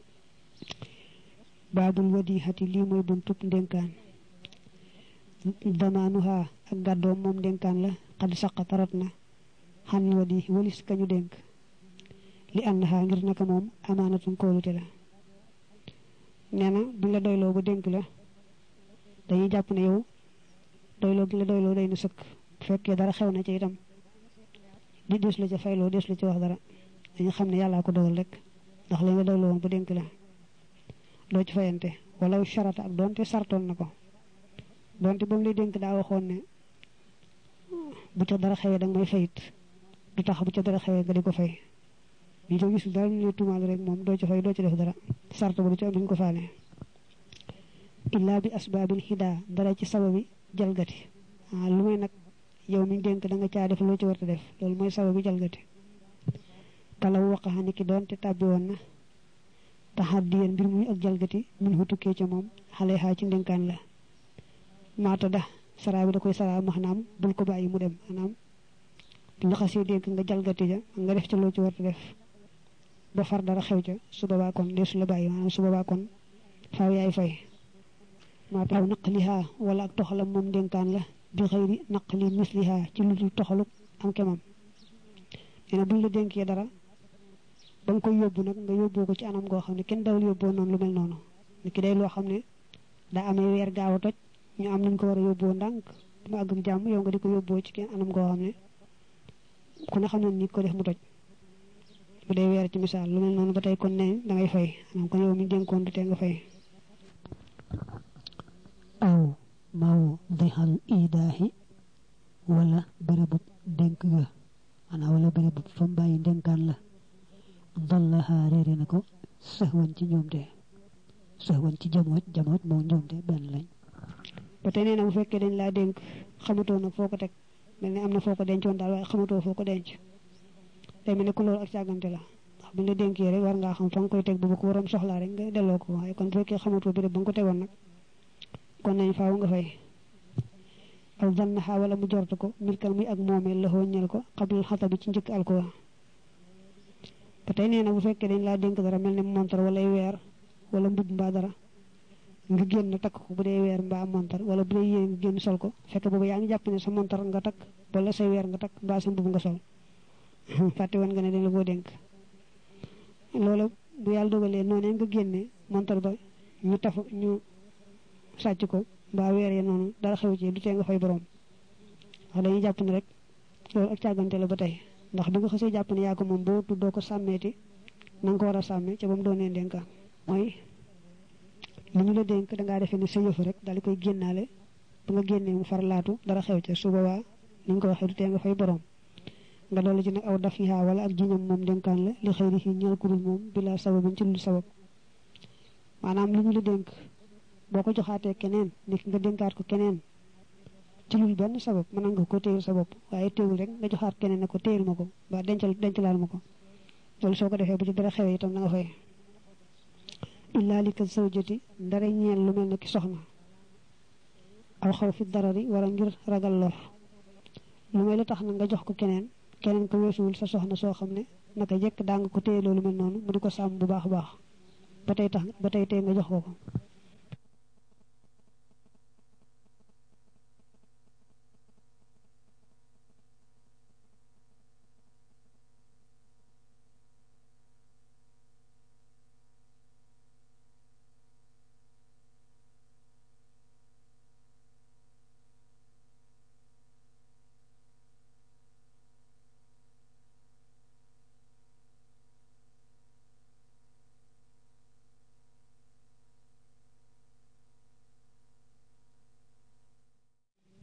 baabul wadihati lii mooy buntub ndénkaan damaanuha ak gàddoom moom ndénkaan la xad saqa tarat na xan wadi walis kañu dénk li annaha ngir naka moom amaanatun kóolute la nee na buñ la doyloo ba dénk la dañuy jàpp ne yow doyloo gi la doyloo day na sëkk bu fekkee dara xew na ci itam di des la ca fayloo des la ci wax dara dañu xam ne yàllaa ko dogal rek ndax lañ la doyloo woon ba dénk la doo ci fayante wala charata ak doonte sartoon na ko doonte ba mu lay dénk daa waxoon ne bu ca dara xewee danga may fayit du tax bu ca dara xewee nga di ko fay ñu ko gisul dara ñu lay tuumaal rek moom doo ci fay doo ci def dara sart ba du ci am duñ ko faale illaa bi asbaabil hidaa dara ci sababi jalgati lu may nag yow mi dénk da nga caa def loo ci war a def loolu mooy sababi jalgati kalaw waqaxa ni ki doonte tàbbi woon na taxaddiyan mbir muy ak jalgati min xutukkee ca moom xale xaa ci ndénkaan la maata da saraa bi da koy saraa maanaam bul ko bàyyi mu dem maanaam bu ñu xasee dénk nga jalgati ja nga def ca loo ci war a def ba far dara xew ca su boobaa kon deesu la bàyyi maanaam su boobaa kon faaw yaay fay maa taw naqliha wala ak toxalam moom ndénkaan la bi xëyri naqli misliha ci lu dul toxalu am kemam nee na buñ la dénkee dara ba nga koy yóbbu nag nga yóbboo ko ci anam goo xam ne kenn dawul yóbboo noonu lu mel noonu ni ki day loo xam ne daa amee weer gaaw a toj ñu am nañ ko war a yóbboo ndànk mu àgg ak jàmm yow nga di ko yóbboo ci kenn anam goo xam ne ku ne xam ne ni ko def mu toj bu dee weer ci misaal lu mel noonu ba tey kon ne dangay fay anam kon yow mi dénkoon du tee nga fay aw maw dixal idaahi wala bërëbub dénk ga maanaam wala bërëbub fa mbàyyi ndénkaan la dallaha réere na ko sëxwan ci njuumte sëxwan ci jamooj moo njuumte benn lañ ba tey nee na bu fekkee dañ laa dénk xamatoo nag foo ko teg mel ni am na foo ko dencoon daal waaye xamatoo foo ko denc day mel ne ku loolu ak càggante la ndax buñ la dénkee rek war ngaa xam fa nga koy teg bu ko waroon soxlaa rek nga delloo ko waaye kon bu fekkee xamatoo bi rek ba nga ko tegoon nag kon nañ faaw nga fay aw zannaha wala mu jortu ko milkal muy ak moomeel la ñel ko xablal xata bi ci njëkk alkowa ba tey nee na bu fekkee dañ laa dénk dara mel ne montar wala ay weer wala mbub mbaa dara nga génn takk ko bu dee weer mbaa montar wala bu dee yéen nga génn sol ko fekk boobu yaa ngi jàpp ne sa montar nga takk wala say weer nga takk mbaa sa mbub nga sol fàtte woon nga ne dañ la koo dénk loolu bu yàlla dogalee noonu nga génne montar ba ñu sàcc ko mbaa weer ya noonu dara xew ci du tee nga fay borom wax dañuy jàpp ne rek loolu ak càggante la ba tey ndax bi nga xasee jàpp ne yaa ko moom boo tuddoo ko sàmmeeti na nga ko war a sàmmee ca ba mu doonee dénkaan mooy li ñu la dénk dangaa defee ne sa yëf rek daal di koy génnaale ba nga génnee mu far laatu dara xew ca su boobaa ni nga ko waxee du tee nga fay borom nga dolli ci nag aw dafiha wala ak jiñam moom dénkaan la li xëy yi ñeel ku dul moom bila sababin ci lu sabab maanaam li ñu la dénk boo ko joxaatee keneen nit nga dénkaat ko keneen ci lul benn sabab mën nga ko téyel sa bopp waaye téewul rek nga joxaat keneen ne ko téyel ma ko ba dencalaal ma ko loolu soo ko defee bu ci dara xewee itam na nga fay illaa li ka zawjati ndara ñeel lu mel ne ki soxna aw xaw fi darari wala ngir ragal lor lu may la tax na nga jox ko keneen ko weesuwul sa soxna soo xam ne naka jekk daa nga ko téye loolu mel noonu mu di ko sàmm bu baax a baax ba tey tey nga jox ko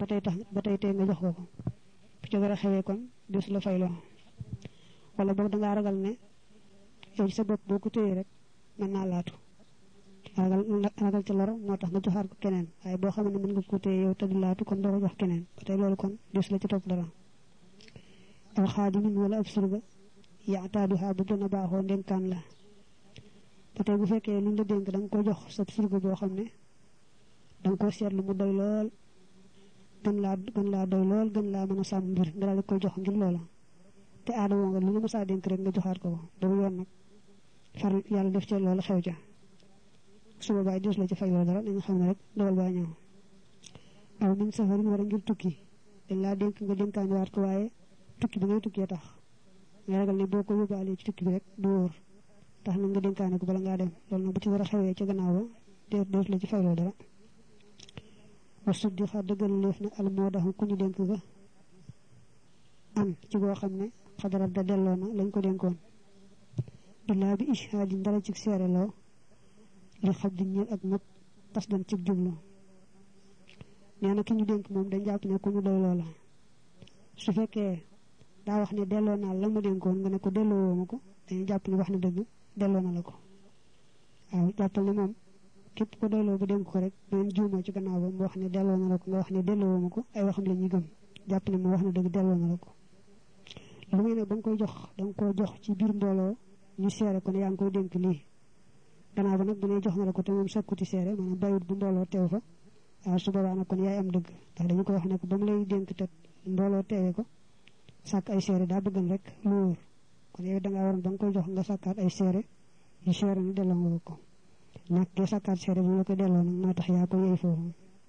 ba tey tey nga jox ko bu ci dara xewee kon des la fayloo wala boog da ngaa ragal ne yow ci sa bopp boo ko téyee rek mën naa laatu ragal ci lor moo tax nga joxaat ko keneen waaye boo xam ne mën nga ko téye yow te du laatu kon doo ko jox keneen ba tey loolu kon des la ci topp dara aw xaadimin wala ab surga yaataaduha bu gën a baaxoo ndénkaan la ba tey bu fekkee luñ la dénk da nga ko jox sa surga boo xam ne da nga ko seetlu mu doy lool gën laa doy lool gën laa mën a sàmm mbir nga daal di koy jox ngir loola te aada woo nga lu nga mësaa dénk rek nga joxaat ko boobu yoon nag far yàlla def ci loolu xew ca su boobaa des la ci fay loolu dara nañu xam ne rek dogal baa ñëw aw min safarin war a ngir tukki dañ laa dénk nga dénkaani waat ko waaye tukki bi ngay tukkee tax nga ragal ne boo ko yóbbaalee ci tukki bi rek du wóor tax na nga dénkaane ko bala ngaa dem loolu nag bu ci dara xewee ca gannaaw ba des la ci fay loolu dara wa suddi xa dëggal leef na al moo daxu ku ñu dénk ga am ci boo xam ne xadarat da delloo na lañ ko dénkoon illaa bi ishaadin dara ci seereloo li xab di ñeel ak nëpp tas dan ci jublu nee na ki ñu dénk moom dañ jàpp ne ku ñu doy loola su fekkee daa wax ne delloo naa la ma dénkoon nga ne ko delloo woo ma ko dañuy jàpp ne wax na dëgg delloo na la ko waaw jàppal ne moom képp ko doyloo ba dénk ko rek doon juumoo ci gannaaw ba mu wax ne delloo na la ko nga wax ne delloo woo ma ko ay waxam la ñuy gëm jàpp ne mu wax na dëgg delloo na la ko lu muy ne ba nga koy jox da nga koo jox ci biir mbooloo ñu seere ko ne yaa ngi koy dénk lii gannaaw ba nag bu ne jox na la ko te moom sakkuti seere maanaam bàyyiwut bu mbooloo teew fa waaw su boobaa nag kon yaay am dëgg ndax dañu koy wax ne ko ba mu lay dénk te mbooloo teewee ko sàkk ay seere daa bëggan rek lu wóor kon yow dangaa waroon ba nga koy jox nga sàkkaat ay seere yu seere ni delloo nga ko nag ge sàkkaat seere bu la ko delloo nag moo tax yaa ko yey foofu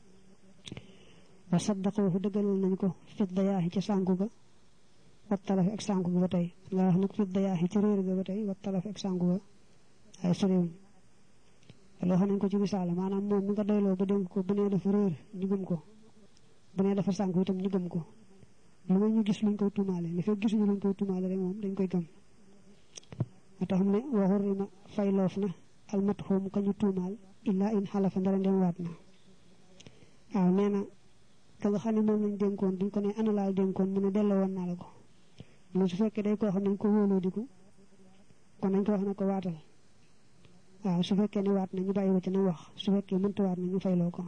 wa saddaqoohu dëggalal nañ ko fit dayaaxi ci sànku ga wat talafi ak sànku ga ba tey nga wax nag fit dayaaxi ci réer ga ba tey wat talafi ak sànku ga ay soriwuñ loo xam nañ ko ci misaal maanaam moom mi nga doyloo ba dénk ko bu nee dafa réer ñu gëm ko bu nee dafa sànku itam ñu gëm ko lu may ñu gis luñ koy tuumaale li fekk gisuñu luñ koy tuumaale rek moom dañ koy gëm moo tax mu ne waxu rima fay loof na almat xoomu ka ñu tuumaal illaa in xalafa ndara ndem waat na waaw nee na ka nga xam ne moom lañ dénkoon duñ ko ne ana laal dénkoon mu ne delloo woon naa la ko lu su fekkee day koo xam nañ ko wóoloo diku kon nañ ko wax ne ko waatal waaw su fekkee ne waat na ñu bàyyi ko ci na wax su fekkee mënta waat na ñu fayloo ko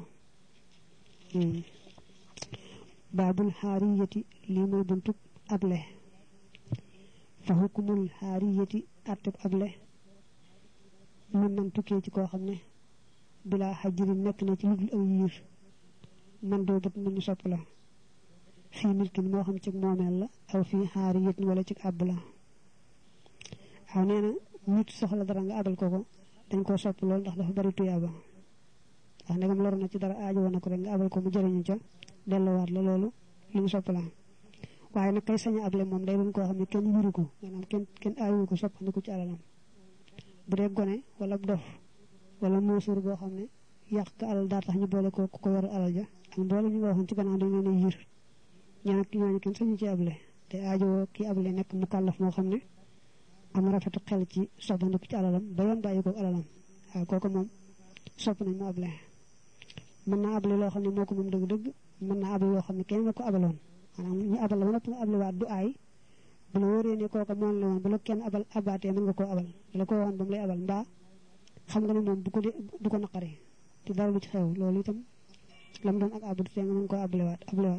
baabul xaariyati lii mooy buntub able fa xukumul xaariyati atteb able mën nañ tukkee ci koo xam ne bilaa xajirin nekk na ci ludul aw yiir man doo bët mu ñu sopp la fii milkin moo xam ci moomeel la aw fii xaariyatin wala ci àbb la waaw nee na nit soxla dara nga abal ko dañ koo sopp lool ndax dafa bari tuyaaba ndax ndegam lor na ci dara aajo woon na ko rek nga abal ko mu jëriñu ca delluwaat la loolu lu ñu sopp la waaye nag kay sañ a able moom day doon koo xam ne kenn yuru ko maanaam kenn aayu ko soppandiku ci alalam bu dee gone wala dof wala muusuur boo xam ne yàq ka alal daa tax ñu boole ko ko yor alal ja ak mboole ñu nga waxoon ci gannaaw dañ leen a yir ñooñu kenn sañu ci able te aajo ki able nekk mu kàllaf moo xam ne am rafetu xel ci soppandiku ci alalam ba yoon bàyyi ko alalam waaw kooku moom sopp nañ mu able mën naa able loo xam ne moo ko moom dëgg-dëgg mën naa able loo xam ne kenn nga ko abaloon maanaam ñu abal la ba noppi nga able waat du aay bu la wóoree ne kooka moom la woon bu la kenn abal abaatee mën nga koo abal bu la ko waxoon ba mu lay abal mbaa xam nga ne moom du ko naqari te dara lu ci xew loolu itam lam doon ak abdu te nga mën koo ablewaat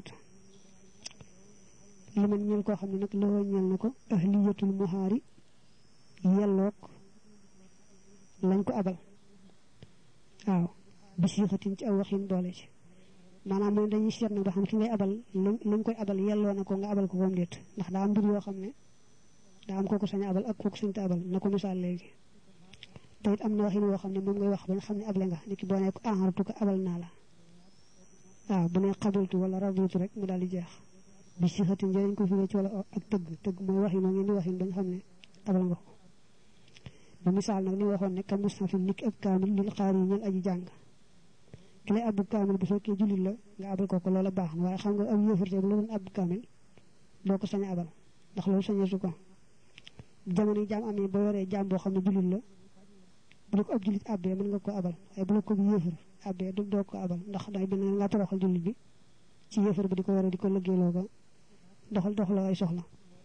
li man ñeel koo xam ne nag loo ñeel na ko ahliyatul muhaari yelloog lañ ko abal waaw bi siixatin ci aw waxin boole ci maanaam moom dañuy seet nag ba xam ki ngay abal lañ koy abal yelloo na ko nga abal ko koom déet ndax daa am mbir yoo xam ne daa am kooku sañ abal ak kooku sañ te abal na ko misaal léegi te it am na waxin woo xam ne moom ngay wax ba nga xam ne able nga nit ki boo ne ko ahartu ko abal naa la waaw bu ne xabiltu wala rabitu rek mu daal di jeex bi siixatin jëriñ ko firee ci wala ak tëgg mooy waxin moo ngeen di waxin ba nga xam ne abal nga ko ba misaal nag li waxoon ne ka musnafin niki ab kaamil lil xaari yi ñel aji jàng ki lay abbu kaamil bu fekkee jullit la nga abal ko loola baax na waaye xam nga ab yëfarteeg la doon abbu kaamil doo ko sañ a abal ndax loolu sañeesu ko jamono yi jaam amee boo yoree jaam boo xam ne jullit la bu la ko ab jullit abbee mën nga ko abal waaye bu la ko bu yëfar abbee doo ko abal ndax day benn nga toroxal jullit bi ci yéefar bi di ko wara di ko liggéeyloo ko doxal ay soxla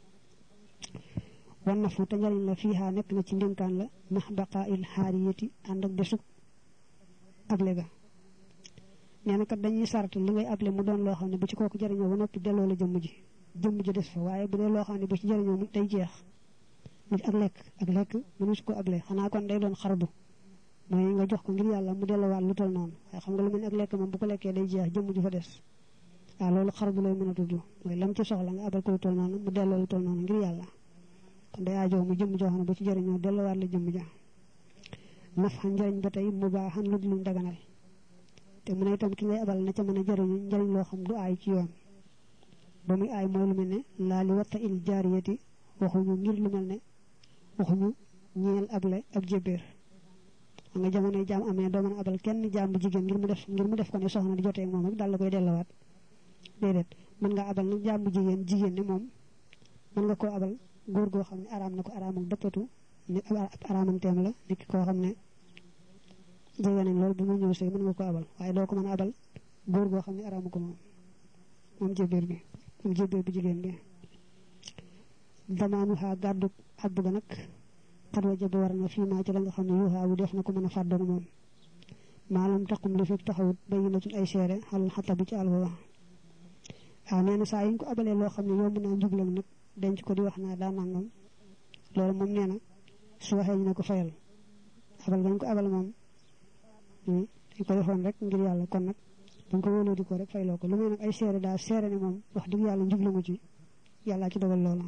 wan na fu te njariñ la fiihaa nekk na ci ndénkaan la max baqaa'il xaariyati ànd ak desug able ga nee na kat dañuy sart li ngay able mu doon loo xam ne bu ci kooku jariñoo ba noppi delloo la jëmm ji des fa waaye bu dee loo xam ne bu ci jariñoo mu day jeex nit ak lekk mënu su ko able xanaa kon day doon xardu mooy nga jox ko ngir yàlla mu delloowaat lu toll noonu waaye xam nga lu mel ni ak lekk moom bu ko lekkee day jeex jëmm ji fa des waaw loolu xardu lay mën a tudd mooy lam ci soxla nga abal ko lu toll noonu mu delloo lu toll noonu ngir yàlla kon day aajoo mu jëmm joo xam ne bu ci jariñoo delloowaat la jëmm ja naf xan njariñ ba tey mu baaxan lu luñ daganal te mu ne itam ki ngay abal na ca mën a jariñu njariñ loo xam du aay ci yoon ba muy aay mooy lu mel ne laa li watta il jaariyati waxuñu ngir lu mel ne waxuñu ñeel able ab jébéer nga jamonoy jaam amee doo mën a abal kenn jaam bu jigéen ngir mu def ko ne soxna di jotee ak moom rek daal la koy dellowaat déedéet mën nga abal nag jaam bu jigéen ne moom mën nga koo abal góor goo xam ne araam na ko araamuk dëppatu ni ab araamanteem la nit koo xam ne jege nañ loolu bu mu ñëw sëy mën nga ko abal waaye doo ko mën a abal góor goo xam ne araamu ko moom jébéer bu jigéen bi damaanu xaa gàddu àbb ga nag xat waja ba war na fii maa ci la nga xam ne yuuxaa wu def na ko mën a fàddoon moom maalam taqum li fekk taxawut bayi na tun ay seere xal xata bi ci àll ba waaw nee na saa yi ñu ko abalee loo xam ne yomb naa njublam nag denc ko di wax naa daa nangam loolu moom nee na su waxee ñu ne ko fayal abal gañ ko abal moom dañ ko defoon rek ngir yàlla kon nag dañ ko wóoloo di ko rek fayloo ko lu muy nag ay seere daa seere ne moom wax dëgg yàlla njublamu ci yàllaa ci dogal loola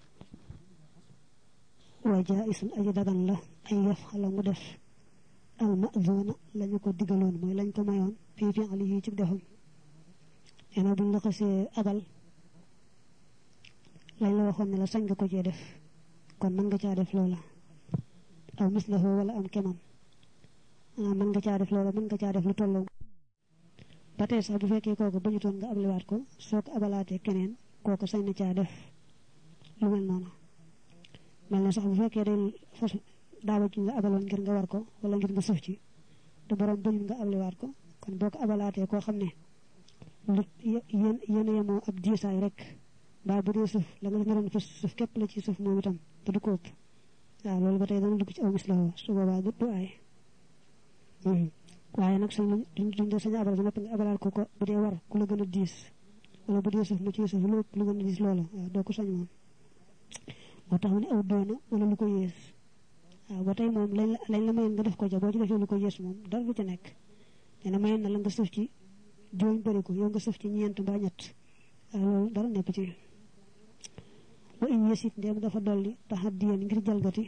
wa jaa'isun aji dagan la ay yaf xala mu def al ma'zuna lañu ko digaloon mooy lañ ko mayoon fii fi'lihi ci defam nee na buñ la xasee abal lañ la waxoon ne la sañ nga ko cee def kon mën nga caa def loola aw mislahu wala am kemam mën nga caa def loola mën nga caa def lu tolloo ba tey sax bu fekkee kooku bañutoon nga ablewaat ko soo ko abalaatee keneen kooku sañ na caa def lu mel noonu mel na sax bu fekkee day fas daawa ci nga abaloon ngir nga war ko wala ngir nga sëf ci te borom bañul nga ablewaat ko kon boo ko abalaatee koo xam ne lu yéen yemoo ab diisaay rek mbaa bu dee suuf la nga naroon fa suuf képp la ci suuf moom itam te du ko ëpp waaw loolu ba tey dana dugg ci aw mislahu su boobaa du aay waaye nag duñ de sañ abal ba noppi nga abalaat ko bu dee war ku la gën a diis wala bu dee suuf mu ci suuf lu gën a diis loola waaw doo ko sañ moom moo tax mu ne aw doona wala lu ko yées waaw ba tey moom lañ la mayoon nga def ko ca boo ci defee lu ko yées moom dara du ca nekk nee na mayoon na la nga sëf ci juróom bëri ko yow nga sëf ci ñeent mbaa ñett waaw loolu dara nekk ci wa in yesit ndéem dafa dolli taxaddiyan ngir jalgati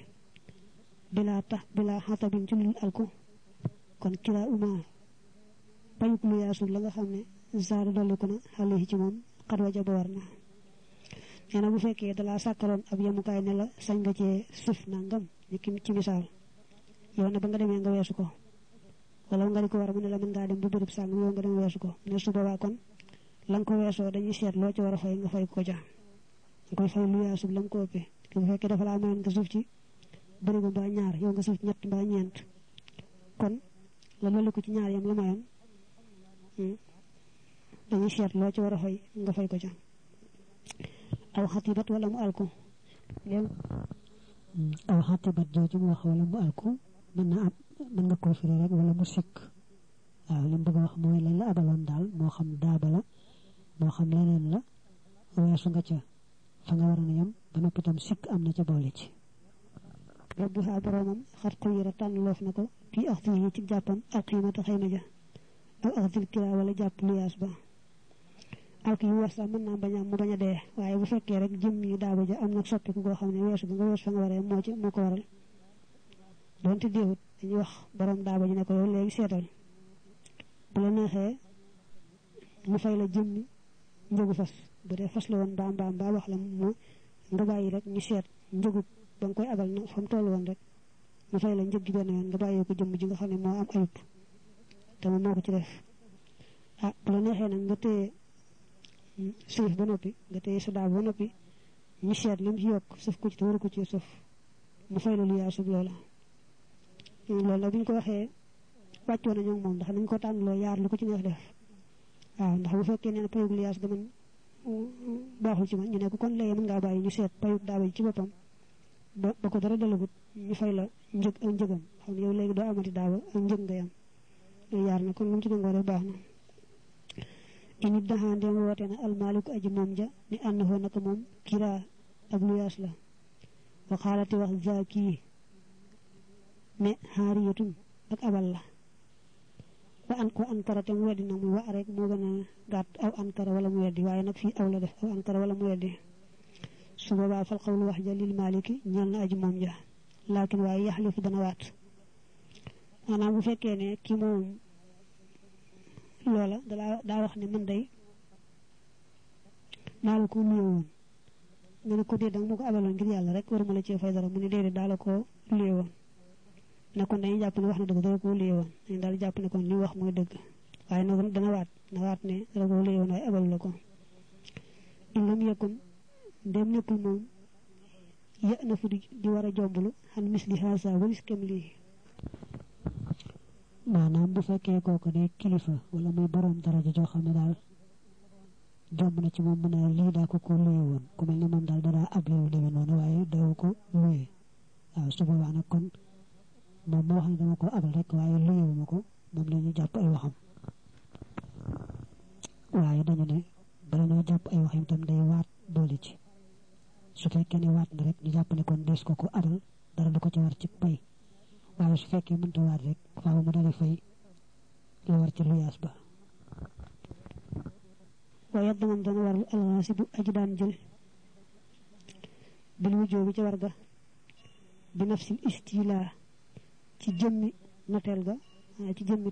bilaa xatabin ci lul alku kon kila uma payuk lu yaasul la nga xam ne zaada dolli ko na xale yi ci moom xat waja ba war na nee na bu fekkee dalaa sàkkaloon ab yemukaay ne la sañ nga cee suuf nangam ni ci misaal yow ne ba nga demee nga weesu ko wala nga di ko war mu ne la mën ngaa dem bu bërëb sàng yow nga dem weesu ko ne su boobaa kon la nga ko weesoo dañuy seet loo ci war a fay nga fay ko ca nga koy fay lu yaasub la nga ko ëppee bu fekkee dafa laa mayoon nga suuf ci bëri ba mbaa ñaar yow nga suuf ci ñett mbaa ñeent kon la dolli ko ci ñaar yam la mayoon dañuy seet loo ci war a fay nga fay ko ca aw xatibat wala mu alku aw xatibat jooju mu wax wala mu alku mën nga koo firi rek wala mu sikk waaw li mu bëgg a wax mooy lañ la abaloon daal moo xam daaba la moo xam leneen la weesu nga ca fa nga war a yem ba noppi itam sikk am na ca boole ci rabbuha boromam xat ko yira tànn loof na ko fii axti yi ci jàppam ak xiimata xayma ja aw axtil kira wala jàpp luyaas ba alk yu war sax mën naa bañ a mu bañ a dee waaye bu fekkee rek jëm yi daaba ja am na soppiku goo xam ne weesu ba nga weesu fa nga waree moo ko waral doonte déewut dañuy wax borom daaba ji ne ko yow léegi seetal bu la neexee mu fay la jëmmi njëgu fas bu dee fas la woon mbaam wax la mu nga bàyyi rek ñu seet njëgu ba nga koy abal na fa mu toll woon rek mu fay la njëg gi benn yoon nga bàyyi ko jëmm ji nga xam ne moo am ayub te moom moo ko ci def bu la neexee nag nga téye suuf ba noppi nga téye sa daaba ba noppi ñu seet li mu ci yokk suuf ko ci te waru ko ci suuf mu fay la lu yaasub loola loolu nag bu ñu ko waxee wàccoo nañu moom ndax nañ ko tànnloo yaar lu ko ci neex def waaw ndax bu fekkee nee na payug liyaas ga man baaxul ci man ñu ne ko kon léegi mën ngaa bàyyi ñu seet payug daaba ji ci boppam ba ko dara dalagut ñu fay la njëg ak njëgam xam ne yow léegi doo amati daaba ak njëg ngay am loolu yaar na kon lu mu ci dangoo def baax na init daxaa ndem woote na almaaliku aji moom ja ni ànd foo naka moom kiraa ab luyaas la wa xaalati wax zaakii ne xaariyatun ak abal la wa ankara te mu weddi nag muy wa rek moo gën a gàtt aw ankara wala mu weddi waaye nag fii aw la def aw ankara wala mu weddi su boobaa fal xawlu wax ja lil maaliki ñeel na aji moom ja laakin waaye yaxlifu dana waat maanaam bu fekkee ne ki moom loola daa wax ne man day naa la ko luye woon nga ne ko dee danga ma ko abaloon ngir yàlla rek waruma la cee fay dara mu ne déedéet daa la ko luye woon ne kon dañuy jàpp ne wax na dëgg dara ko luye woon dañu daal jàpp ne kon li wax mooy dëgg waaye nag dana waat ne dara ko luye woon waaye abal la ko in lam yakun ndem nekkul moom ya na fu di war a jomblu xan misli xaasa walis kem lii maanaam bu fekkee kooku de kilifa wala muy borom daraja joo xam ne daal jomb na ci moom mu ne lii daa ko luye woon ku mel ne moom daal dadaa ab lu demee noonu waaye daw ko luye waaw su boobaa nag kon moom moo xam ne dama ko abal rek waaye luyewuma ko moom la ñu jàpp ay waxam waaye dañu ne bala ñoo jàpp ay waxam tam day waat doole ci su fekkee ne waat na rek ñu jàpp ne kon des ko abal dara du ko ci war ci pay waaye su fekkee mënta waat rek faaw mu dali fay la war ci luyaas ba waaye damam dana war alxaasibu aji daan jël bil wujjoo bi ci war ga bi nafsil istila ci jëmmi noteel ga ci jëmmi